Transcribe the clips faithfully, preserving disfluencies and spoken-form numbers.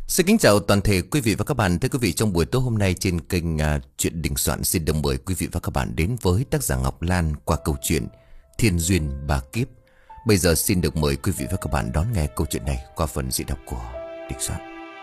Xin kính chào toàn thể quý vị và các bạn. Thưa quý vị, trong buổi tối hôm nay trên kênh uh, Chuyện Đình Soạn xin được mời quý vị và các bạn đến với tác giả Ngọc Lan qua câu chuyện Thiên Duyên Ba Kiếp. Bây giờ xin được mời quý vị và các bạn đón nghe câu chuyện này qua phần diễn đọc của Đình Soạn.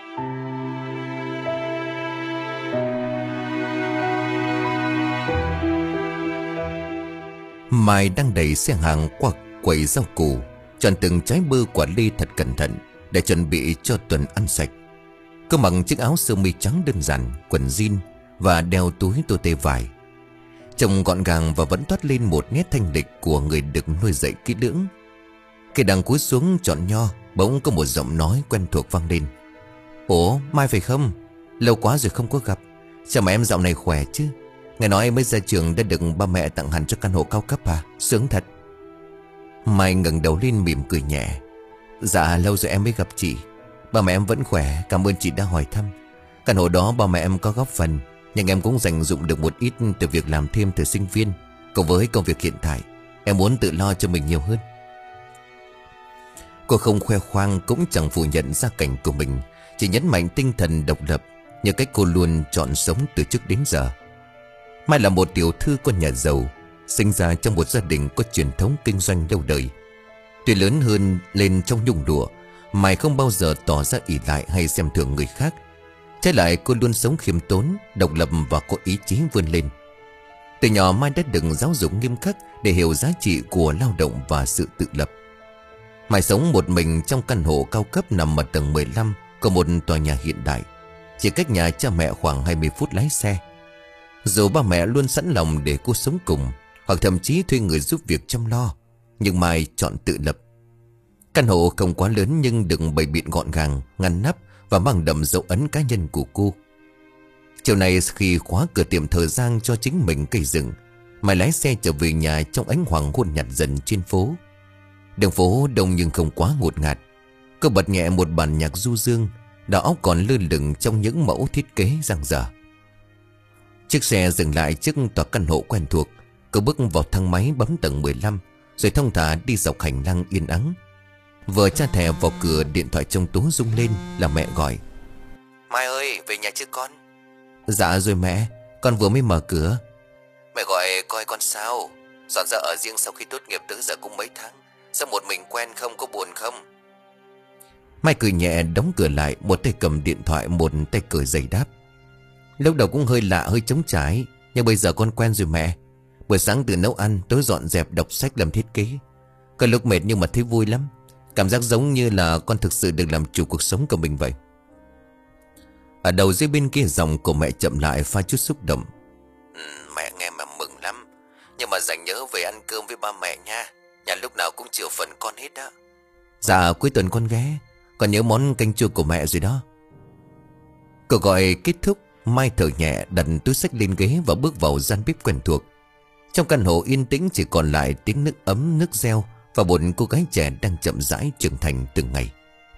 Mai đang đẩy xe hàng qua quầy rau củ, chọn từng trái bơ quả lê thật cẩn thận để chuẩn bị cho tuần ăn sạch. Cô mặc chiếc áo sơ mi trắng đơn giản, quần jean và đeo túi tô tê vải. Trông gọn gàng và vẫn toát lên một nét thanh lịch của người được nuôi dạy kỹ lưỡng. Khi đang cúi xuống chọn nho, bỗng có một giọng nói quen thuộc vang lên. Ủa, Mai phải không? Lâu quá rồi không có gặp. Chào mà em dạo này khỏe chứ? Nghe nói em mới ra trường đã được ba mẹ tặng hẳn cho căn hộ cao cấp à? Sướng thật. Mai ngẩng đầu lên mỉm cười nhẹ. Dạ lâu rồi em mới gặp chị. Ba mẹ em vẫn khỏe, cảm ơn chị đã hỏi thăm. Căn hộ đó ba mẹ em có góp phần, nhưng em cũng dành dụng được một ít từ việc làm thêm từ sinh viên. Cộng với công việc hiện tại, em muốn tự lo cho mình nhiều hơn. Cô không khoe khoang cũng chẳng phủ nhận gia cảnh của mình, chỉ nhấn mạnh tinh thần độc lập như cách cô luôn chọn sống từ trước đến giờ. Mai là một tiểu thư con nhà giàu, sinh ra trong một gia đình có truyền thống kinh doanh lâu đời. Tuy lớn hơn lên trong nhung lụa, Mai không bao giờ tỏ ra ỷ lại hay xem thường người khác. Trái lại cô luôn sống khiêm tốn, độc lập và có ý chí vươn lên. Từ nhỏ Mai đã được giáo dục nghiêm khắc để hiểu giá trị của lao động và sự tự lập. Mai sống một mình trong căn hộ cao cấp nằm ở tầng mười lăm của một tòa nhà hiện đại, chỉ cách nhà cha mẹ khoảng hai mươi phút lái xe. Dù ba mẹ luôn sẵn lòng để cô sống cùng, hoặc thậm chí thuê người giúp việc chăm lo, nhưng Mai chọn tự lập. Căn hộ không quá lớn nhưng được bày biện gọn gàng, ngăn nắp và mang đậm dấu ấn cá nhân của cô. Chiều nay khi khóa cửa tiệm thời gian cho chính mình cây rừng, Mai lái xe trở về nhà trong ánh hoàng hôn nhạt dần trên phố. Đường phố đông nhưng không quá ngột ngạt. Cô bật nhẹ một bản nhạc du dương, đầu óc còn lơ lửng trong những mẫu thiết kế dang dở. Chiếc xe dừng lại trước tòa căn hộ quen thuộc. Cô bước vào thang máy bấm tầng mười lăm, rồi thong thả đi dọc hành lang yên ắng. Vừa tra thẻ vào cửa, điện thoại trong túi rung lên là mẹ gọi. Mai ơi, về nhà chưa con? Dạ rồi mẹ, con vừa mới mở cửa. Mẹ gọi coi con sao? Dọn ra ở riêng sau khi tốt nghiệp tới giờ cũng mấy tháng. Sao một mình quen không, có buồn không? Mai cười nhẹ đóng cửa lại, một tay cầm điện thoại, một tay cởi giày đáp. Lúc đầu cũng hơi lạ, hơi trống trải, nhưng bây giờ con quen rồi mẹ. Buổi sáng tự nấu ăn, tối dọn dẹp, đọc sách, làm thiết kế. Có lúc mệt nhưng mà thấy vui lắm. Cảm giác giống như là con thực sự được làm chủ cuộc sống của mình vậy. Ở đầu dây bên kia giọng của mẹ chậm lại pha chút xúc động. Ừ, mẹ nghe mà mừng lắm. Nhưng mà dành nhớ về ăn cơm với ba mẹ nha. Nhà lúc nào cũng chiều phần con hết đó. Dạ cuối tuần con ghé. Con nhớ món canh chua của mẹ rồi đó. Cuộc gọi kết thúc, Mai thở nhẹ đặt túi xách lên ghế và bước vào gian bếp quen thuộc. Trong căn hộ yên tĩnh chỉ còn lại tiếng nước ấm, nước reo và một cô gái trẻ đang chậm rãi trưởng thành từng ngày.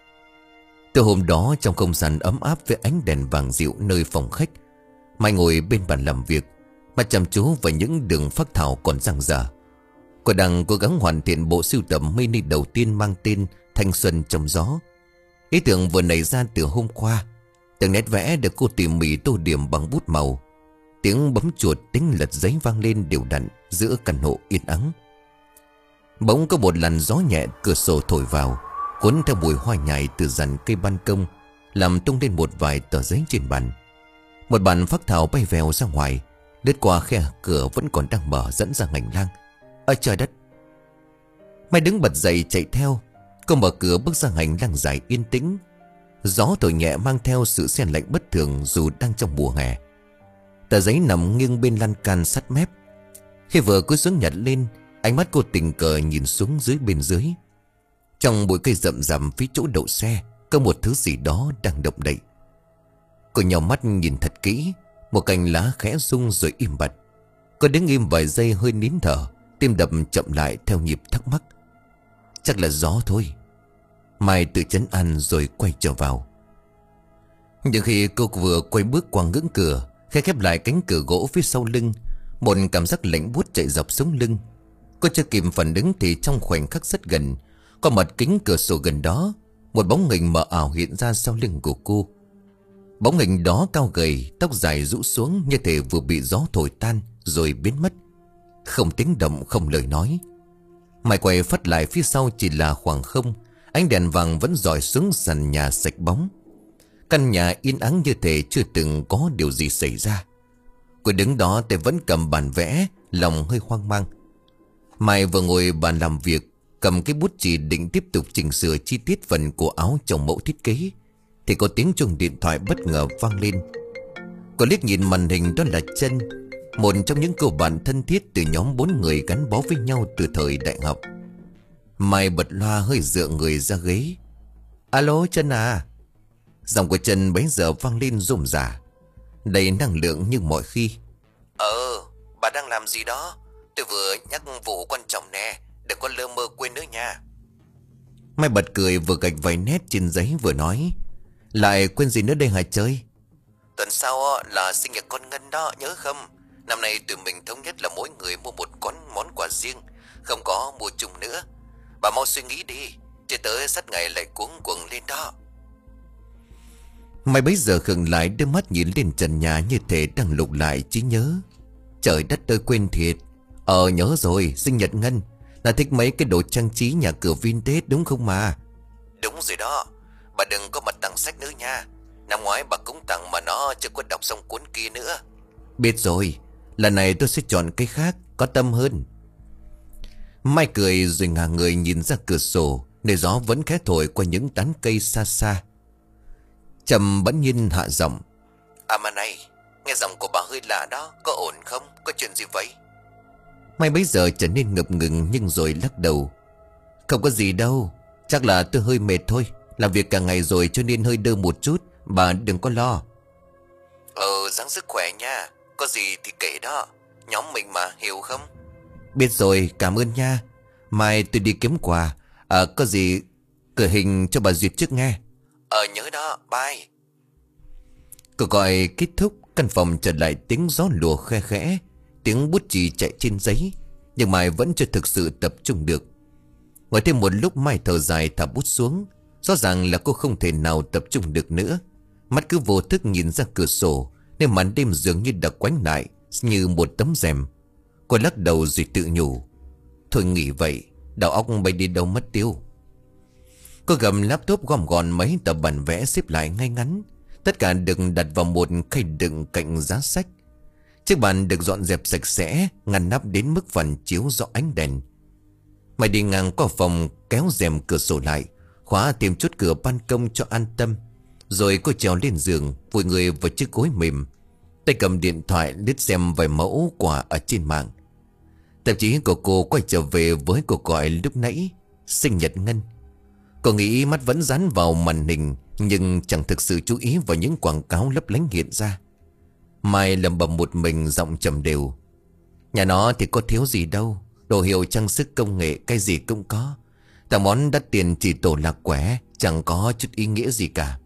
Từ hôm đó trong không gian ấm áp với ánh đèn vàng dịu nơi phòng khách, Mai ngồi bên bàn làm việc, mặt chăm chú vào những đường phác thảo còn dang dở. Cô đang cố gắng hoàn thiện bộ sưu tập mini đầu tiên mang tên Thanh Xuân Trong Gió. Ý tưởng vừa nảy ra từ hôm qua. Từng nét vẽ được cô tỉ mỉ tô điểm bằng bút màu. Tiếng bấm chuột, tiếng lật giấy vang lên đều đặn giữa căn hộ yên ắng. Bỗng có một làn gió nhẹ cửa sổ thổi vào, cuốn theo mùi hoa nhài từ dàn cây ban công, làm tung lên một vài tờ giấy trên bàn. Một bản phác thảo bay vèo ra ngoài, lướt qua khe cửa vẫn còn đang mở dẫn ra hành lang. Ôi trời đất! Mai đứng bật dậy chạy theo. Cô mở cửa bước ra hành lang dài yên tĩnh. Gió thổi nhẹ mang theo sự se lạnh bất thường dù đang trong mùa hè. Tờ giấy nằm nghiêng bên lan can sát mép. Khi vừa cúi xuống nhặt lên, ánh mắt cô tình cờ nhìn xuống dưới bên dưới. Trong bụi cây rậm rằm phía chỗ đậu xe có một thứ gì đó đang động đậy. Cô nhào mắt nhìn thật kỹ. Một cành lá khẽ rung rồi im bặt. Cô đứng im vài giây hơi nín thở, tim đập chậm lại theo nhịp thắc mắc. Chắc là gió thôi. Mai tự trấn an rồi quay trở vào. Nhưng khi cô vừa quay bước qua ngưỡng cửa, khẽ khép lại cánh cửa gỗ phía sau lưng, một cảm giác lạnh buốt chạy dọc sống lưng. Cô chưa kịp phản ứng thì trong khoảnh khắc rất gần, qua mặt kính cửa sổ gần đó, một bóng hình mờ ảo hiện ra sau lưng của cô. Bóng hình đó cao gầy, tóc dài rũ xuống như thể vừa bị gió thổi tan rồi biến mất. Không tiếng động, không lời nói. Mai quay phát lại phía sau chỉ là khoảng không. Ánh đèn vàng vẫn rọi xuống sàn nhà sạch bóng. Căn nhà yên ắng như thể chưa từng có điều gì xảy ra. Cô đứng đó tay vẫn cầm bản vẽ, lòng hơi hoang mang. Mai vừa ngồi bàn làm việc, cầm cái bút chì định tiếp tục chỉnh sửa chi tiết phần của áo trong mẫu thiết kế, thì có tiếng chuông điện thoại bất ngờ vang lên. Cô liếc nhìn màn hình, đó là Trân, một trong những cô bạn thân thiết từ nhóm bốn người gắn bó với nhau từ thời đại học. Mai bật loa hơi dựa người ra ghế. Alo Trân à? Giọng của Trân bấy giờ vang lên rôm rả, đầy năng lượng như mọi khi. Ờ, bà đang làm gì đó? Tôi vừa nhắc vụ quan trọng nè, đừng có lơ mơ quên nữa nha. Mai bật cười, vừa gạch vài nét trên giấy vừa nói. Lại quên gì nữa đây hả chơi? Tuần sau là sinh nhật con Ngân đó, nhớ không? Năm nay tụi mình thống nhất là mỗi người mua một con món quà riêng, không có mua chung nữa. Bà mau suy nghĩ đi, chứ tới sát ngày lại cuống cuồng lên đó. Mai bấy giờ khựng lại, đưa mắt nhìn lên trần nhà như thể đang lục lại trí nhớ. Trời đất ơi, quên thiệt. Ờ nhớ rồi, sinh nhật Ngân là thích mấy cái đồ trang trí nhà cửa vintage đúng không mà? Đúng rồi đó. Bà đừng có mà tặng sách nữa nha. Năm ngoái bà cũng tặng mà nó chưa có đọc xong cuốn kia nữa. Biết rồi, lần này tôi sẽ chọn cái khác, có tâm hơn. Mai cười rồi ngả người nhìn ra cửa sổ, nơi gió vẫn khẽ thổi qua những tán cây xa xa. Trầm bỗng nhiên hạ giọng. À mà này, nghe giọng của bà hơi lạ đó, có ổn không? Có chuyện gì vậy? Mai bấy giờ trở nên ngập ngừng nhưng rồi lắc đầu. Không có gì đâu, chắc là tôi hơi mệt thôi. Làm việc cả ngày rồi cho nên hơi đơ một chút, bà đừng có lo. Ờ, ráng sức khỏe nha. Có gì thì kể đó, nhóm mình mà, hiểu không? Biết rồi, cảm ơn nha. Mai tôi đi kiếm quà. À, có gì gửi hình cho bà Duyệt trước nghe. Ờ nhớ đó, bye. Cuộc gọi kết thúc, căn phòng trở lại tiếng gió lùa khe khẽ, tiếng bút chì chạy trên giấy. Nhưng Mai vẫn chưa thực sự tập trung được. Ngồi thêm một lúc, Mai thở dài thả bút xuống. Rõ ràng là cô không thể nào tập trung được nữa. Mắt cứ vô thức nhìn ra cửa sổ, nên màn đêm dường như đã quánh lại như một tấm rèm. Cô lắc đầu rồi tự nhủ. Thôi nghỉ vậy, đầu óc bay đi đâu mất tiêu. Cô gầm laptop, gom gọn mấy tờ bản vẽ xếp lại ngay ngắn. Tất cả được đặt vào một khay đựng cạnh giá sách. Chiếc bàn được dọn dẹp sạch sẽ, ngăn nắp đến mức phản chiếu rõ ánh đèn. Mày đi ngang qua phòng, kéo rèm cửa sổ lại, khóa thêm chốt cửa ban công cho an tâm. Rồi cô trèo lên giường, vùi người vào chiếc gối mềm, tay cầm điện thoại lướt xem vài mẫu quà ở trên mạng. Tạp chí của cô quay trở về với cuộc gọi lúc nãy, sinh nhật Ngân. Cô nghĩ mắt vẫn dán vào màn hình, nhưng chẳng thực sự chú ý vào những quảng cáo lấp lánh hiện ra. Mai lẩm bẩm một mình, giọng trầm đều. Nhà nó thì có thiếu gì đâu, đồ hiệu trang sức công nghệ cái gì cũng có. Tặng món đắt tiền chỉ tổ lạc quẻ, chẳng có chút ý nghĩa gì cả.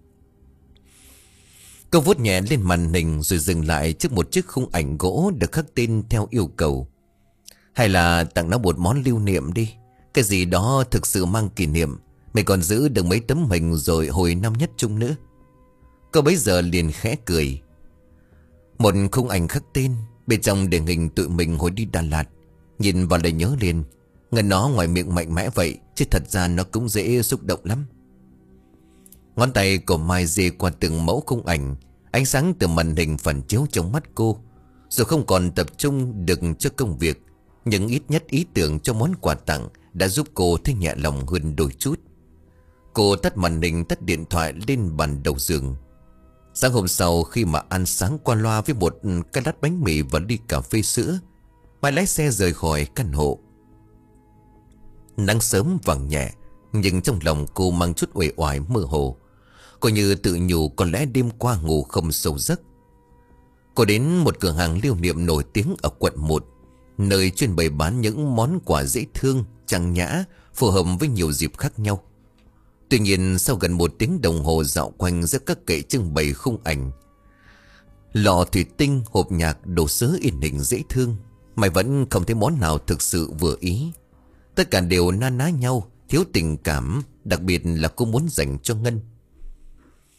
Cô vuốt nhẹ lên màn hình rồi dừng lại trước một chiếc khung ảnh gỗ được khắc tên theo yêu cầu. Hay là tặng nó một món lưu niệm đi, cái gì đó thực sự mang kỷ niệm. Mày còn giữ được mấy tấm hình rồi hồi năm nhất chung nữa. Cô bấy giờ liền khẽ cười. Một khung ảnh khắc tên, bên trong để hình tụi mình hồi đi Đà Lạt. Nhìn vào lại nhớ liền. Ngân nó ngoài miệng mạnh mẽ vậy, chứ thật ra nó cũng dễ xúc động lắm. Ngón tay của Mai dê qua từng mẫu khung ảnh. Ánh sáng từ màn hình phản chiếu trong mắt cô. Dù không còn tập trung được cho công việc, nhưng ít nhất ý tưởng cho món quà tặng đã giúp cô thấy nhẹ lòng hơn đôi chút. Cô tắt màn hình, tắt điện thoại lên bàn đầu giường. Sáng hôm sau, khi mà ăn sáng qua loa với một cái lát bánh mì và ly cà phê sữa, Mai lái xe rời khỏi căn hộ. Nắng sớm vàng nhẹ, nhưng trong lòng cô mang chút uể oải mơ hồ. Cô như tự nhủ có lẽ đêm qua ngủ không sâu giấc. Cô đến một cửa hàng lưu niệm nổi tiếng ở quận một, nơi chuyên bày bán những món quà dễ thương, trang nhã, phù hợp với nhiều dịp khác nhau. Tuy nhiên sau gần một tiếng đồng hồ dạo quanh giữa các kệ trưng bày khung ảnh, lọ thủy tinh, hộp nhạc, đồ sứ in hình dễ thương, mày vẫn không thấy món nào thực sự vừa ý. Tất cả đều na ná nhau, thiếu tình cảm, đặc biệt là cô muốn dành cho Ngân.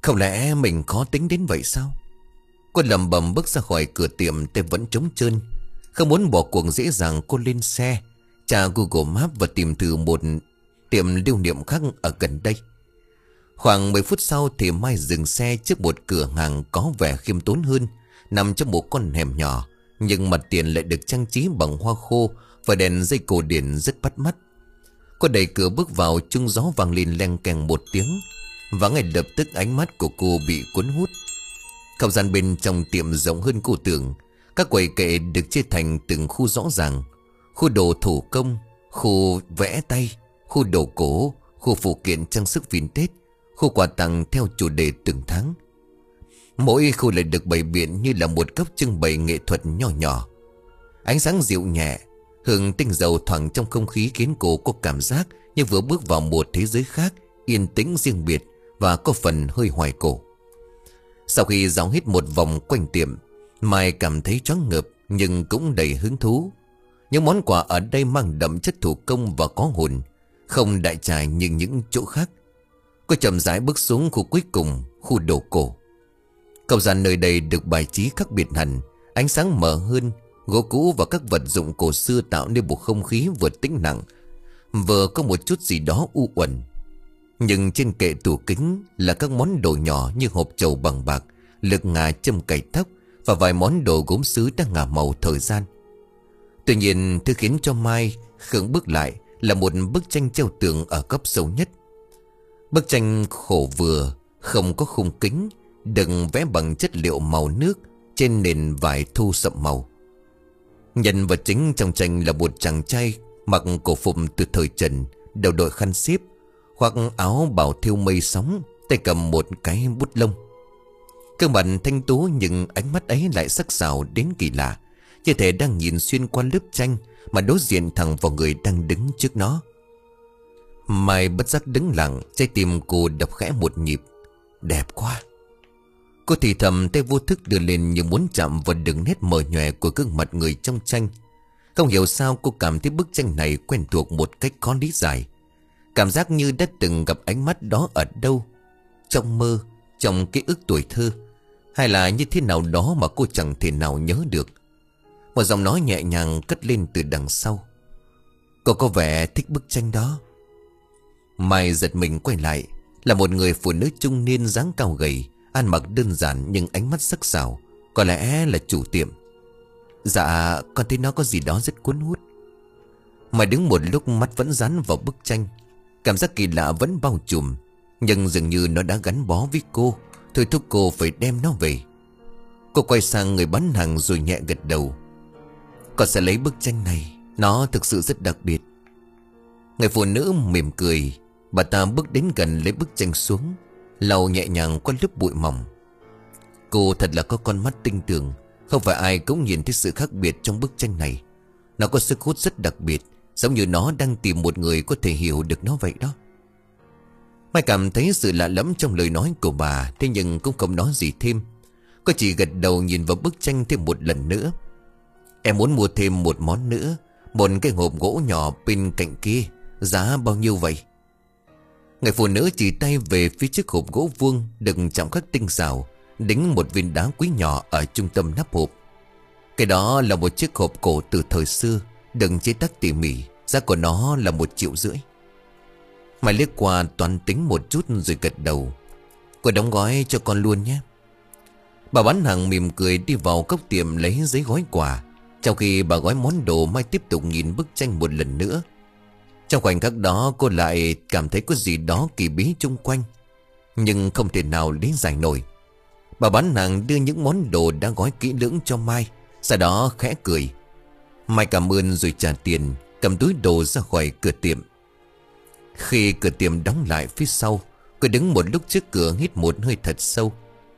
Không lẽ mình khó tính đến vậy sao? Cô lầm bầm bước ra khỏi cửa tiệm, tay vẫn trống trơn. Không muốn bỏ cuộc dễ dàng, cô lên xe tra Google Maps và tìm thử một tiệm lưu niệm khác ở gần đây. Khoảng mười phút sau thì Mai dừng xe trước một cửa hàng có vẻ khiêm tốn hơn, nằm trong một con hẻm nhỏ, nhưng mặt tiền lại được trang trí bằng hoa khô và đèn dây cổ điển rất bắt mắt. Cô đẩy cửa bước vào, chuông gió vang lên leng keng một tiếng, và ngay lập tức ánh mắt của cô bị cuốn hút. Không gian bên trong tiệm rộng hơn cô tưởng. Các quầy kệ được chia thành từng khu rõ ràng: khu đồ thủ công, khu vẽ tay, khu đồ cổ, khu phụ kiện trang sức vintage, khu quà tặng theo chủ đề từng tháng. Mỗi khu lại được bày biện như là một góc trưng bày nghệ thuật nhỏ nhỏ. Ánh sáng dịu nhẹ, hương tinh dầu thoảng trong không khí khiến cô có cảm giác như vừa bước vào một thế giới khác, yên tĩnh riêng biệt và có phần hơi hoài cổ. Sau khi dạo hết một vòng quanh tiệm, Mai cảm thấy choáng ngợp nhưng cũng đầy hứng thú. Những món quà ở đây mang đậm chất thủ công và có hồn, không đại trà như những chỗ khác. Cô chậm rãi bước xuống khu cuối cùng, khu đồ cổ. Không gian nơi đây được bài trí khác biệt hẳn, ánh sáng mờ hơn, gỗ cũ và các vật dụng cổ xưa tạo nên một không khí vừa tĩnh lặng, vừa có một chút gì đó u uẩn. Nhưng trên kệ tủ kính là các món đồ nhỏ như hộp trầu bằng bạc, lược ngà châm cài tóc và vài món đồ gốm sứ đang ngả màu thời gian. Tuy nhiên, thứ khiến cho Mai khựng bước lại là một bức tranh treo tường ở góc sâu nhất. Bức tranh khổ vừa, không có khung kính, được vẽ bằng chất liệu màu nước trên nền vải thu sậm màu. Nhân vật chính trong tranh là một chàng trai mặc cổ phục từ thời Trần, đầu đội khăn xếp, khoác áo bào thêu mây sóng, tay cầm một cái bút lông. Gương mặt thanh tú nhưng ánh mắt ấy lại sắc sảo đến kỳ lạ, như thể đang nhìn xuyên qua lớp tranh mà đối diện thẳng vào người đang đứng trước nó. Mai bất giác đứng lặng, trái tim cô đập khẽ một nhịp. Đẹp quá. Cô thì thầm, tay vô thức đưa lên như muốn chạm vào đường nét mờ nhòe của gương mặt người trong tranh. Không hiểu sao cô cảm thấy bức tranh này quen thuộc một cách khó lý giải. Cảm giác như đã từng gặp ánh mắt đó ở đâu, trong mơ, trong ký ức tuổi thơ, hay là như thế nào đó mà cô chẳng thể nào nhớ được. Một giọng nói nhẹ nhàng cất lên từ đằng sau. Cô có vẻ thích bức tranh đó. Mai giật mình quay lại, là một người phụ nữ trung niên dáng cao gầy, ăn mặc đơn giản nhưng ánh mắt sắc sảo. Có lẽ là chủ tiệm. Dạ, con thấy nó có gì đó rất cuốn hút. Mai đứng một lúc, mắt vẫn dán vào bức tranh. Cảm giác kỳ lạ vẫn bao trùm, nhưng dường như nó đã gắn bó với cô, thôi thúc cô phải đem nó về. Cô quay sang người bán hàng rồi nhẹ gật đầu. Con sẽ lấy bức tranh này, nó thực sự rất đặc biệt. Người phụ nữ mỉm cười. Bà ta bước đến gần lấy bức tranh xuống, lau nhẹ nhàng qua lớp bụi mỏng. Cô thật là có con mắt tinh tường. Không phải ai cũng nhìn thấy sự khác biệt trong bức tranh này. Nó có sức hút rất đặc biệt, giống như nó đang tìm một người có thể hiểu được nó vậy đó. Mai cảm thấy sự lạ lẫm trong lời nói của bà, thế nhưng cũng không nói gì thêm. Cô chỉ gật đầu nhìn vào bức tranh thêm một lần nữa. Em muốn mua thêm một món nữa, một cái hộp gỗ nhỏ bên cạnh kia. Giá bao nhiêu vậy? Người phụ nữ chỉ tay về phía chiếc hộp gỗ vuông được chạm khắc tinh xảo, đính một viên đá quý nhỏ ở trung tâm nắp hộp. Cái đó là một chiếc hộp cổ từ thời xưa, đừng chế tác tỉ mỉ. Giá của nó là một triệu rưỡi. Mày liếc qua toán tính một chút rồi gật đầu. Cô đóng gói cho con luôn nhé. Bà bán hàng mỉm cười đi vào cốc tiệm lấy giấy gói quà. Trong khi bà gói món đồ, Mai tiếp tục nhìn bức tranh một lần nữa. Trong khoảnh khắc đó cô lại cảm thấy có gì đó kỳ bí chung quanh, nhưng không thể nào lý giải nổi. Bà bán hàng đưa những món đồ đã gói kỹ lưỡng cho Mai, sau đó khẽ cười. Mai cảm ơn rồi trả tiền, cầm túi đồ ra khỏi cửa tiệm. Khi cửa tiệm đóng lại phía sau, cô đứng một lúc trước cửa hít một hơi thật sâu.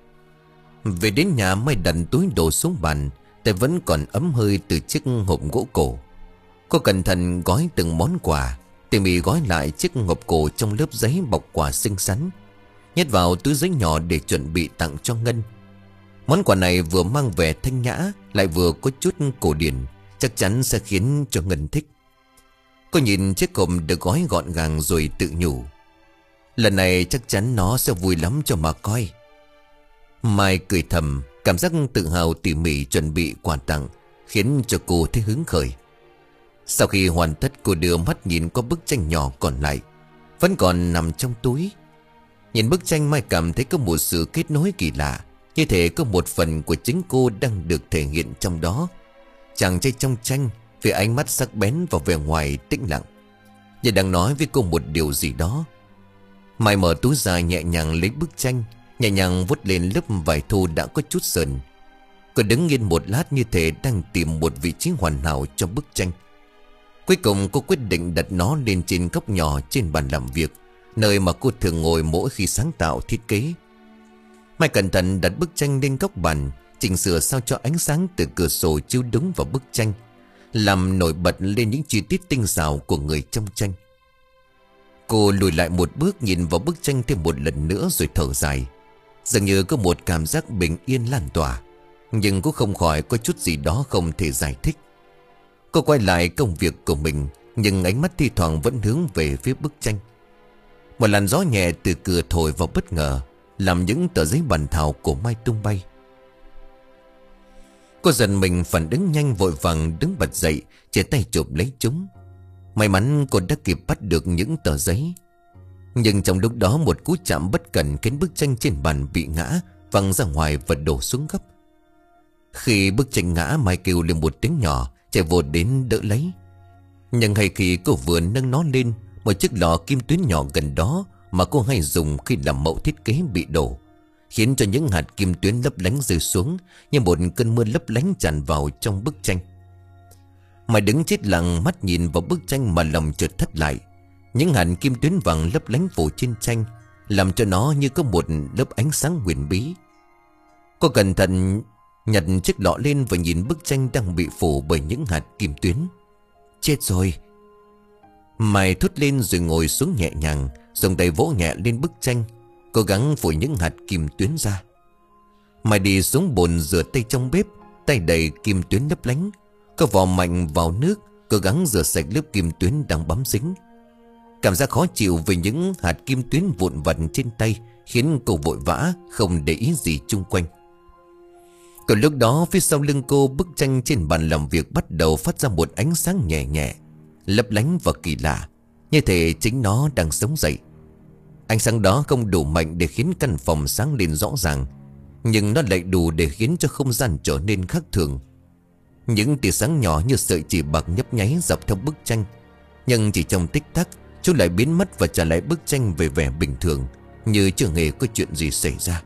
Về đến nhà, Mai đặt túi đồ xuống bàn, tay vẫn còn ấm hơi từ chiếc hộp gỗ cổ. Cô cẩn thận gói từng món quà, tỉ mỉ gói lại chiếc hộp cổ trong lớp giấy bọc quà xinh xắn, nhét vào túi giấy nhỏ để chuẩn bị tặng cho Ngân. Món quà này vừa mang vẻ thanh nhã, lại vừa có chút cổ điển, chắc chắn sẽ khiến cho Ngân thích. Cô nhìn chiếc hộp được gói gọn gàng rồi tự nhủ. Lần này chắc chắn nó sẽ vui lắm cho mà coi. Mai cười thầm, cảm giác tự hào tỉ mỉ chuẩn bị quà tặng khiến cho cô thấy hứng khởi. Sau khi hoàn tất, cô đưa mắt nhìn qua bức tranh nhỏ còn lại, vẫn còn nằm trong túi. Nhìn bức tranh, Mai cảm thấy có một sự kết nối kỳ lạ, như thể có một phần của chính cô đang được thể hiện trong đó. Chàng trai trong tranh vì ánh mắt sắc bén và vẻ ngoài tĩnh lặng, như đang nói với cô một điều gì đó. Mai mở túi ra, nhẹ nhàng lấy bức tranh, nhẹ nhàng vuốt lên lớp vải thô đã có chút sờn. Cô đứng yên một lát như thể đang tìm một vị trí hoàn hảo cho bức tranh. Cuối cùng cô quyết định đặt nó lên trên góc nhỏ trên bàn làm việc, nơi mà cô thường ngồi mỗi khi sáng tạo thiết kế. Mai cẩn thận đặt bức tranh lên góc bàn, chỉnh sửa sao cho ánh sáng từ cửa sổ chiếu đúng vào bức tranh, làm nổi bật lên những chi tiết tinh xảo của người trong tranh. Cô lùi lại một bước, nhìn vào bức tranh thêm một lần nữa rồi thở dài. Dường như có một cảm giác bình yên lan tỏa, nhưng cũng không khỏi có chút gì đó không thể giải thích. Cô quay lại công việc của mình, nhưng ánh mắt thi thoảng vẫn hướng về phía bức tranh. Một làn gió nhẹ từ cửa thổi vào bất ngờ, làm những tờ giấy bản thảo của Mai tung bay. Cô giật mình phản ứng nhanh, vội vàng đứng bật dậy, chia tay chụp lấy chúng. May mắn cô đã kịp bắt được những tờ giấy. Nhưng trong lúc đó, một cú chạm bất cẩn khiến bức tranh trên bàn bị ngã, văng ra ngoài và đổ xuống gấp. Khi bức tranh ngã, Mai kêu lên một tiếng nhỏ, chạy vội đến đỡ lấy. Nhưng hay khi cô vừa nâng nó lên, một chiếc lọ kim tuyến nhỏ gần đó mà cô hay dùng khi làm mẫu thiết kế bị đổ, khiến cho những hạt kim tuyến lấp lánh rơi xuống như một cơn mưa lấp lánh tràn vào trong bức tranh. Mai đứng chết lặng, mắt nhìn vào bức tranh mà lòng chợt thất lại. Những hạt kim tuyến vàng lấp lánh phủ trên tranh, làm cho nó như có một lớp ánh sáng huyền bí. Cô cẩn thận nhặt chiếc lọ lên và nhìn bức tranh đang bị phủ bởi những hạt kim tuyến. Chết rồi! Mai thốt lên rồi ngồi xuống nhẹ nhàng, dùng tay vỗ nhẹ lên bức tranh, cố gắng phủi những hạt kim tuyến ra. Mai đi xuống bồn rửa tay trong bếp, tay đầy kim tuyến lấp lánh. Cô vò mạnh vào nước, cố gắng rửa sạch lớp kim tuyến đang bám dính. Cảm giác khó chịu vì những hạt kim tuyến vụn vặt trên tay khiến cô vội vã không để ý gì chung quanh. Còn lúc đó, phía sau lưng cô, bức tranh trên bàn làm việc bắt đầu phát ra một ánh sáng nhẹ nhẹ, lấp lánh và kỳ lạ, như thể chính nó đang sống dậy. Ánh sáng đó không đủ mạnh để khiến căn phòng sáng lên rõ ràng, nhưng nó lại đủ để khiến cho không gian trở nên khác thường. Những tia sáng nhỏ như sợi chỉ bạc nhấp nháy dọc theo bức tranh, nhưng chỉ trong tích tắc chúng lại biến mất và trả lại bức tranh về vẻ bình thường, như chưa hề có chuyện gì xảy ra.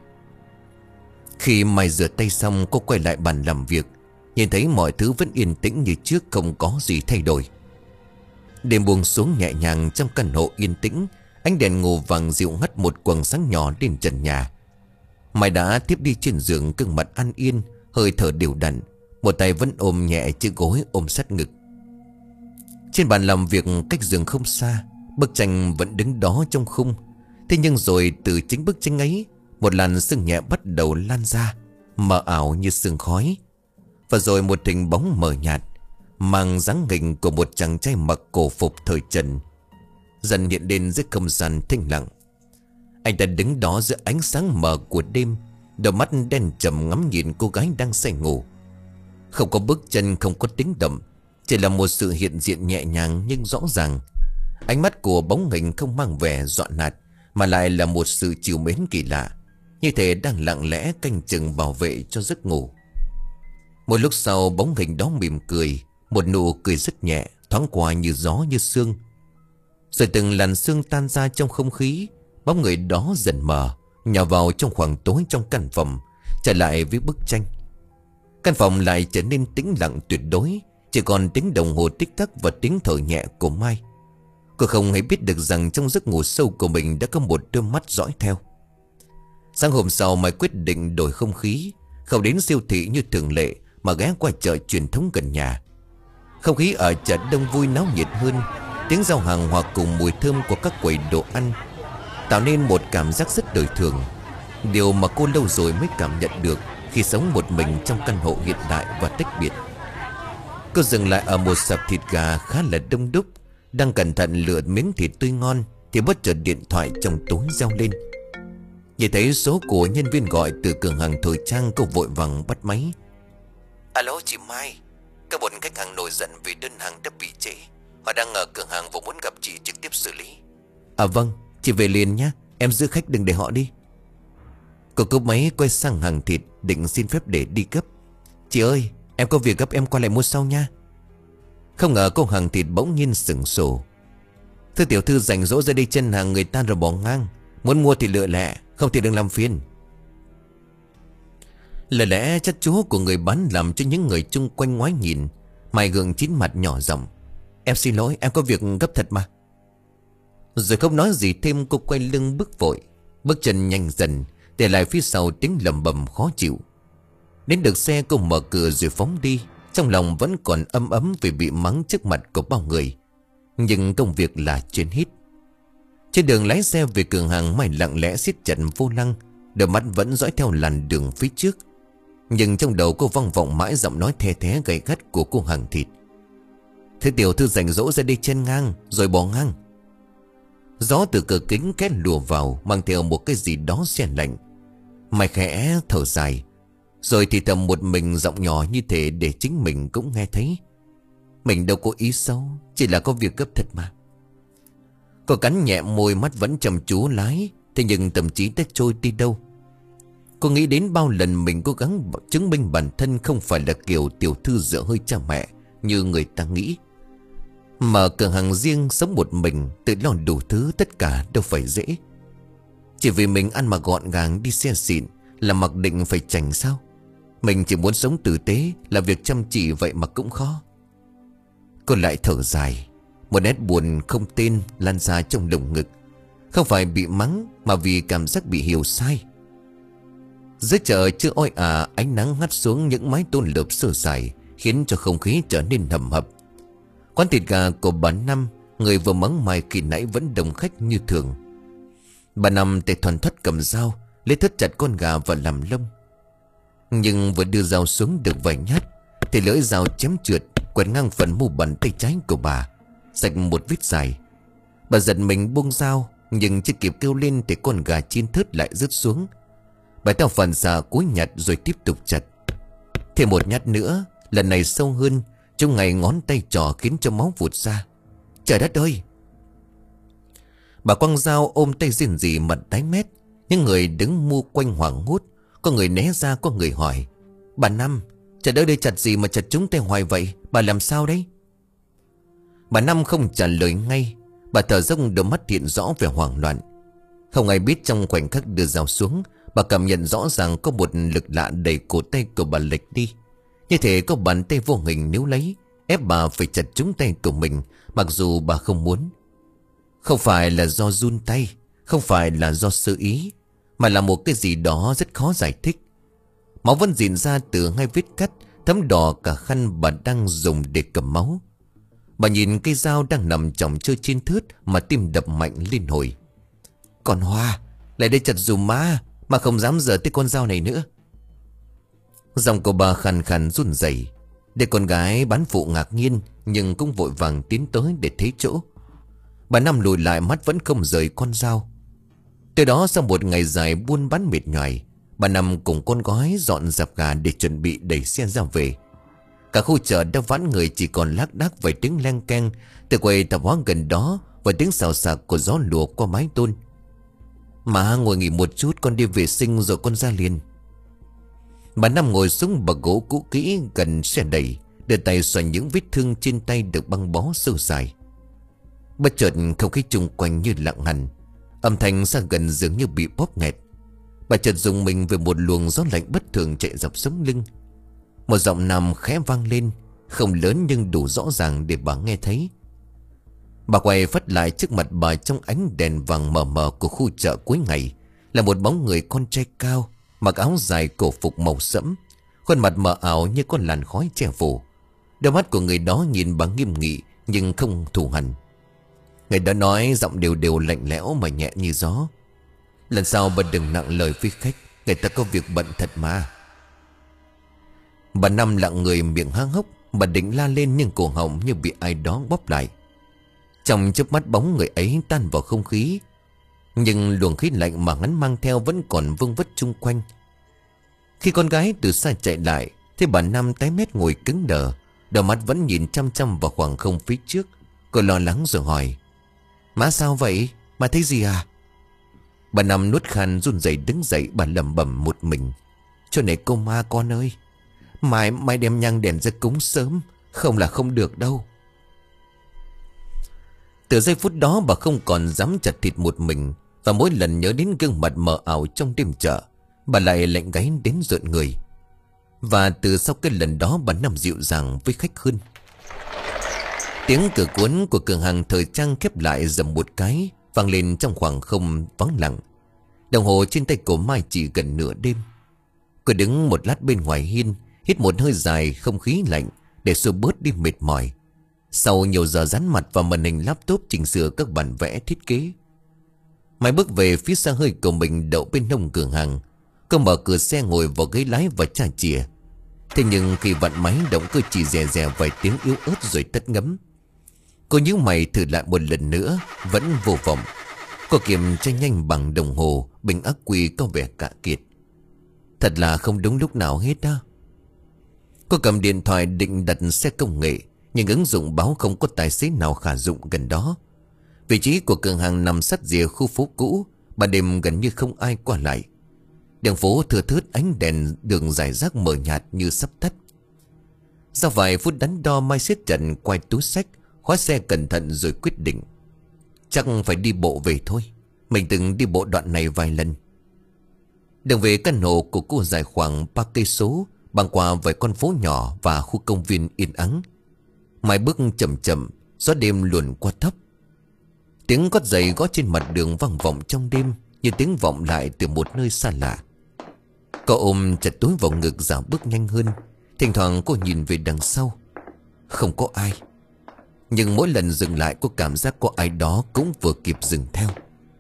Khi Mai rửa tay xong, cô quay lại bàn làm việc, nhìn thấy mọi thứ vẫn yên tĩnh như trước, không có gì thay đổi. Đêm buông xuống nhẹ nhàng trong căn hộ yên tĩnh, ánh đèn ngủ vàng dịu hắt một quầng sáng nhỏ lên trần nhà. Mai đã tiếp đi trên giường, gương mặt an yên, hơi thở đều đặn, một tay vẫn ôm nhẹ chiếc gối ôm sát ngực. Trên bàn làm việc cách giường không xa, bức tranh vẫn đứng đó trong khung. Thế nhưng rồi từ chính bức tranh ấy, một làn sương nhẹ bắt đầu lan ra, mờ ảo như sương khói. Và rồi một hình bóng mờ nhạt, mang dáng hình của một chàng trai mặc cổ phục thời Trần, dần hiện lên dưới không gian thinh lặng. Anh ta đứng đó giữa ánh sáng mờ của đêm, đôi mắt đen trầm ngắm nhìn cô gái đang say ngủ. Không có bước chân, không có tiếng động, chỉ là một sự hiện diện nhẹ nhàng nhưng rõ ràng. Ánh mắt của bóng hình không mang vẻ dọa nạt, mà lại là một sự trìu mến kỳ lạ, như thể đang lặng lẽ canh chừng bảo vệ cho giấc ngủ. Một lúc sau, bóng hình đó mỉm cười, một nụ cười rất nhẹ, thoáng qua như gió như sương. Rồi từng làn sương tan ra trong không khí, bóng người đó dần mờ, nhào vào trong khoảng tối trong căn phòng, trở lại với bức tranh. Căn phòng lại trở nên tĩnh lặng tuyệt đối, chỉ còn tiếng đồng hồ tích tắc và tiếng thở nhẹ của Mai. Cô không hề biết được rằng trong giấc ngủ sâu của mình đã có một đôi mắt dõi theo. Sáng hôm sau, Mai quyết định đổi không khí, không đến siêu thị như thường lệ mà ghé qua chợ truyền thống gần nhà. Không khí ở chợ đông vui náo nhiệt hơn, tiếng giao hàng hòa cùng mùi thơm của các quầy đồ ăn tạo nên một cảm giác rất đời thường, điều mà cô lâu rồi mới cảm nhận được khi sống một mình trong căn hộ hiện đại và tách biệt. Cô dừng lại ở một sạp thịt gà khá là đông đúc, đang cẩn thận lựa miếng thịt tươi ngon, thì bất chợt điện thoại trong túi reo lên. Nhìn thấy số của nhân viên gọi từ cửa hàng thời trang, cô vội vàng bắt máy. Alo chị Mai, có một khách hàng nổi giận vì đơn hàng đã bị trễ. Họ đang ở cửa hàng và muốn gặp chị trực tiếp xử lý. À vâng, chị về liền nhé. Em giữ khách đừng để họ đi. Cô cúp máy quay sang hàng thịt định xin phép để đi gấp. Chị ơi, em có việc gấp, em qua lại mua sau nha. Không ngờ cô hàng thịt bỗng nhiên sửng sổ. Thưa tiểu thư, rảnh rỗi ra đây chân hàng người ta rồi bỏ ngang. Muốn mua thì lựa lẹ, không thì đừng làm phiền. Lời lẽ chắc chúa của người bán làm cho những người chung quanh ngoái nhìn. Mai gượng chín mặt nhỏ giọng. Em xin lỗi, em có việc gấp thật mà. Rồi không nói gì thêm, cô quay lưng bước vội. Bước chân nhanh dần, để lại phía sau tiếng lầm bầm khó chịu. Đến được xe, cô mở cửa rồi phóng đi. Trong lòng vẫn còn ấm ấm vì bị mắng trước mặt của bao người. Nhưng công việc là trên hết. Trên đường lái xe về cửa hàng, Mai lặng lẽ siết chặt vô lăng, đôi mắt vẫn dõi theo làn đường phía trước. Nhưng trong đầu cô vang vọng mãi giọng nói the thé gay gắt của cô hàng thịt. Thế tiểu thư rảnh rỗi ra đây chân ngang rồi bỏ ngang. Gió từ cửa kính két lùa vào, mang theo một cái gì đó se lạnh. Mai khẽ thở dài, rồi thì thầm một mình giọng nhỏ như thể để chính mình cũng nghe thấy. Mình đâu có ý xấu, chỉ là có việc gấp thật mà. Cô cắn nhẹ môi, mắt vẫn chăm chú lái. Thế nhưng tâm trí đã trôi đi đâu. Cô nghĩ đến bao lần mình cố gắng chứng minh bản thân không phải là kiểu tiểu thư dựa hơi cha mẹ như người ta nghĩ. Mở cửa hàng riêng, sống một mình, tự lo đủ thứ, tất cả đâu phải dễ. Chỉ vì mình ăn mặc gọn gàng, đi xe xịn là mặc định phải chảnh sao? Mình chỉ muốn sống tử tế, là việc chăm chỉ vậy mà cũng khó. Cô lại thở dài, một nét buồn không tên lan ra trong lồng ngực. Không phải bị mắng, mà vì cảm giác bị hiểu sai. Dưới chợ chưa oi ả, ánh nắng hắt xuống những mái tôn lợp sơ sài, khiến cho không khí trở nên hầm hập. Quán thịt gà của bà Năm, người vừa mắng Mai khi nãy, vẫn đông khách như thường. Bà Năm tay thoăn thoắt cầm dao, lấy thớt chặt con gà và làm lông. Nhưng vừa đưa dao xuống được vài nhát, thì lưỡi dao chém trượt, quẹt ngang phần mu bàn tay trái của bà, sạch một vết dài. Bà giật mình buông dao, nhưng chưa kịp kêu lên thì con gà chiên thớt lại rớt xuống. Bà theo phản xạ cúi nhặt rồi tiếp tục chặt. Thêm một nhát nữa, lần này sâu hơn, trong ngày ngón tay trỏ khiến cho máu vụt ra. Trời đất ơi! Bà quăng dao ôm tay rên rỉ, mặt tái mét. Những người đứng mua quanh hoảng hốt. Có người né ra, có người hỏi: Bà Năm, trời đất ơi, chặt gì mà chặt chúng tay hoài vậy? Bà làm sao đấy? Bà Năm không trả lời ngay. Bà thở dốc, đôi mắt hiện rõ vẻ hoảng loạn. Không ai biết trong khoảnh khắc đưa dao xuống, bà cảm nhận rõ ràng có một lực lạ đẩy cổ tay của bà lệch đi. Như thể có bàn tay vô hình níu lấy, ép bà phải chặt trúng tay của mình, mặc dù bà không muốn. Không phải là do run tay, không phải là do sơ ý, mà là một cái gì đó rất khó giải thích. Máu vẫn rỉ ra từ hai vết cắt, thấm đỏ cả khăn bà đang dùng để cầm máu. Bà nhìn cây dao đang nằm chồng chơi trên thớt mà tim đập mạnh liên hồi. Còn Hoa, lại đây chặt dùm má, mà không dám dở tới con dao này nữa. Giọng của bà khàn khàn run rẩy. Để con gái bán phụ ngạc nhiên, nhưng cũng vội vàng tiến tới để thấy chỗ. Bà Năm lùi lại, mắt vẫn không rời con dao. Từ đó sau một ngày dài buôn bán mệt nhoài, bà Năm cùng con gói dọn dẹp gà để chuẩn bị đẩy xe ra về. Cả khu chợ đã vãn người, chỉ còn lác đác vài tiếng leng keng từ quầy tạp hóa gần đó và tiếng xào xạc của gió lùa qua mái tôn. Má ngồi nghỉ một chút, con đi vệ sinh rồi con ra liền. Bà Năm ngồi xuống bậc gỗ cũ kỹ gần xe đẩy, đưa tay xoa những vết thương trên tay được băng bó sâu dài. Bất chợt không khí chung quanh như lặng hẳn, âm thanh xa gần dường như bị bóp nghẹt. Bà chợt dùng mình về một luồng gió lạnh bất thường chạy dọc sống lưng. Một giọng nam khẽ vang lên, không lớn nhưng đủ rõ ràng để bà nghe thấy. Bà quay phắt lại, trước mặt bà trong ánh đèn vàng mờ mờ của khu chợ cuối ngày là một bóng người con trai cao, mặc áo dài cổ phục màu sẫm, khuôn mặt mờ ảo như con làn khói che phủ. Đôi mắt của người đó nhìn bà nghiêm nghị nhưng không thù hằn. Người đó nói giọng đều đều lạnh lẽo mà nhẹ như gió: Lần sau bà đừng nặng lời với khách, người ta có việc bận thật mà. Bà Năm lặng người, miệng há hốc. Bà định la lên nhưng cổ họng như bị ai đó bóp lại. Trong chớp mắt bóng người ấy tan vào không khí, nhưng luồng khí lạnh mà hắn mang theo vẫn còn vương vất chung quanh. Khi con gái từ xa chạy lại, thấy bà Năm tái mét ngồi cứng đờ, đôi mắt vẫn nhìn chăm chăm vào khoảng không phía trước. Cô lo lắng rồi hỏi: "Má sao vậy? Má thấy gì à?" Bà Năm nuốt khan run rẩy đứng dậy, bà lẩm bẩm một mình: "Chỗ này cô ma con ơi, Mai mai đem nhang đèn ra cúng sớm, không là không được đâu." Từ giây phút đó bà không còn dám chặt thịt một mình, và mỗi lần nhớ đến gương mặt mờ ảo trong đêm chợ, bà lại lạnh gáy đến rợn người. Và từ sau cái lần đó bà Năm dịu dàng với khách hơn. Tiếng cửa cuốn của cửa hàng thời trang khép lại dầm một cái, vang lên trong khoảng không vắng lặng. Đồng hồ trên tay của Mai chỉ gần nửa đêm. Cô đứng một lát bên ngoài hiên, hít một hơi dài không khí lạnh để xua bớt đi mệt mỏi. Sau nhiều giờ dán mặt vào màn hình laptop chỉnh sửa các bản vẽ thiết kế, Mai bước về phía xe hơi của mình đậu bên hông cửa hàng. Cô mở cửa xe ngồi vào ghế lái và chà chìa. Thế nhưng khi vặn máy, động cơ chỉ rè rè vài tiếng yếu ớt rồi tắt ngấm. Cô nhíu mày thử lại một lần nữa, vẫn vô vọng. Cô kiểm tra nhanh bằng đồng hồ, bình ắc quy có vẻ cạn kiệt. Thật là không đúng lúc nào hết đó. Cô cầm điện thoại định đặt xe công nghệ, nhưng ứng dụng báo không có tài xế nào khả dụng gần đó. Vị trí của cửa hàng nằm sát rìa khu phố cũ, ban đêm gần như không ai qua lại. Đường phố thưa thớt ánh đèn đường rải rác mờ nhạt như sắp tắt. Sau vài phút đắn đo, Mai siết chặt quay túi xách, khóa xe cẩn thận rồi quyết định: chắc phải đi bộ về thôi. Mình từng đi bộ đoạn này vài lần. Đường về căn hộ của cô dài khoảng ba cây số, băng qua vài con phố nhỏ và khu công viên yên ắng. Mai bước chậm chậm, gió đêm luồn qua tóc. Tiếng gót giày gõ trên mặt đường vang vọng trong đêm, như tiếng vọng lại từ một nơi xa lạ. Cô ôm chặt túi vào ngực dạo bước nhanh hơn. Thỉnh thoảng cô nhìn về đằng sau, không có ai. Nhưng mỗi lần dừng lại, cô cảm giác có ai đó cũng vừa kịp dừng theo.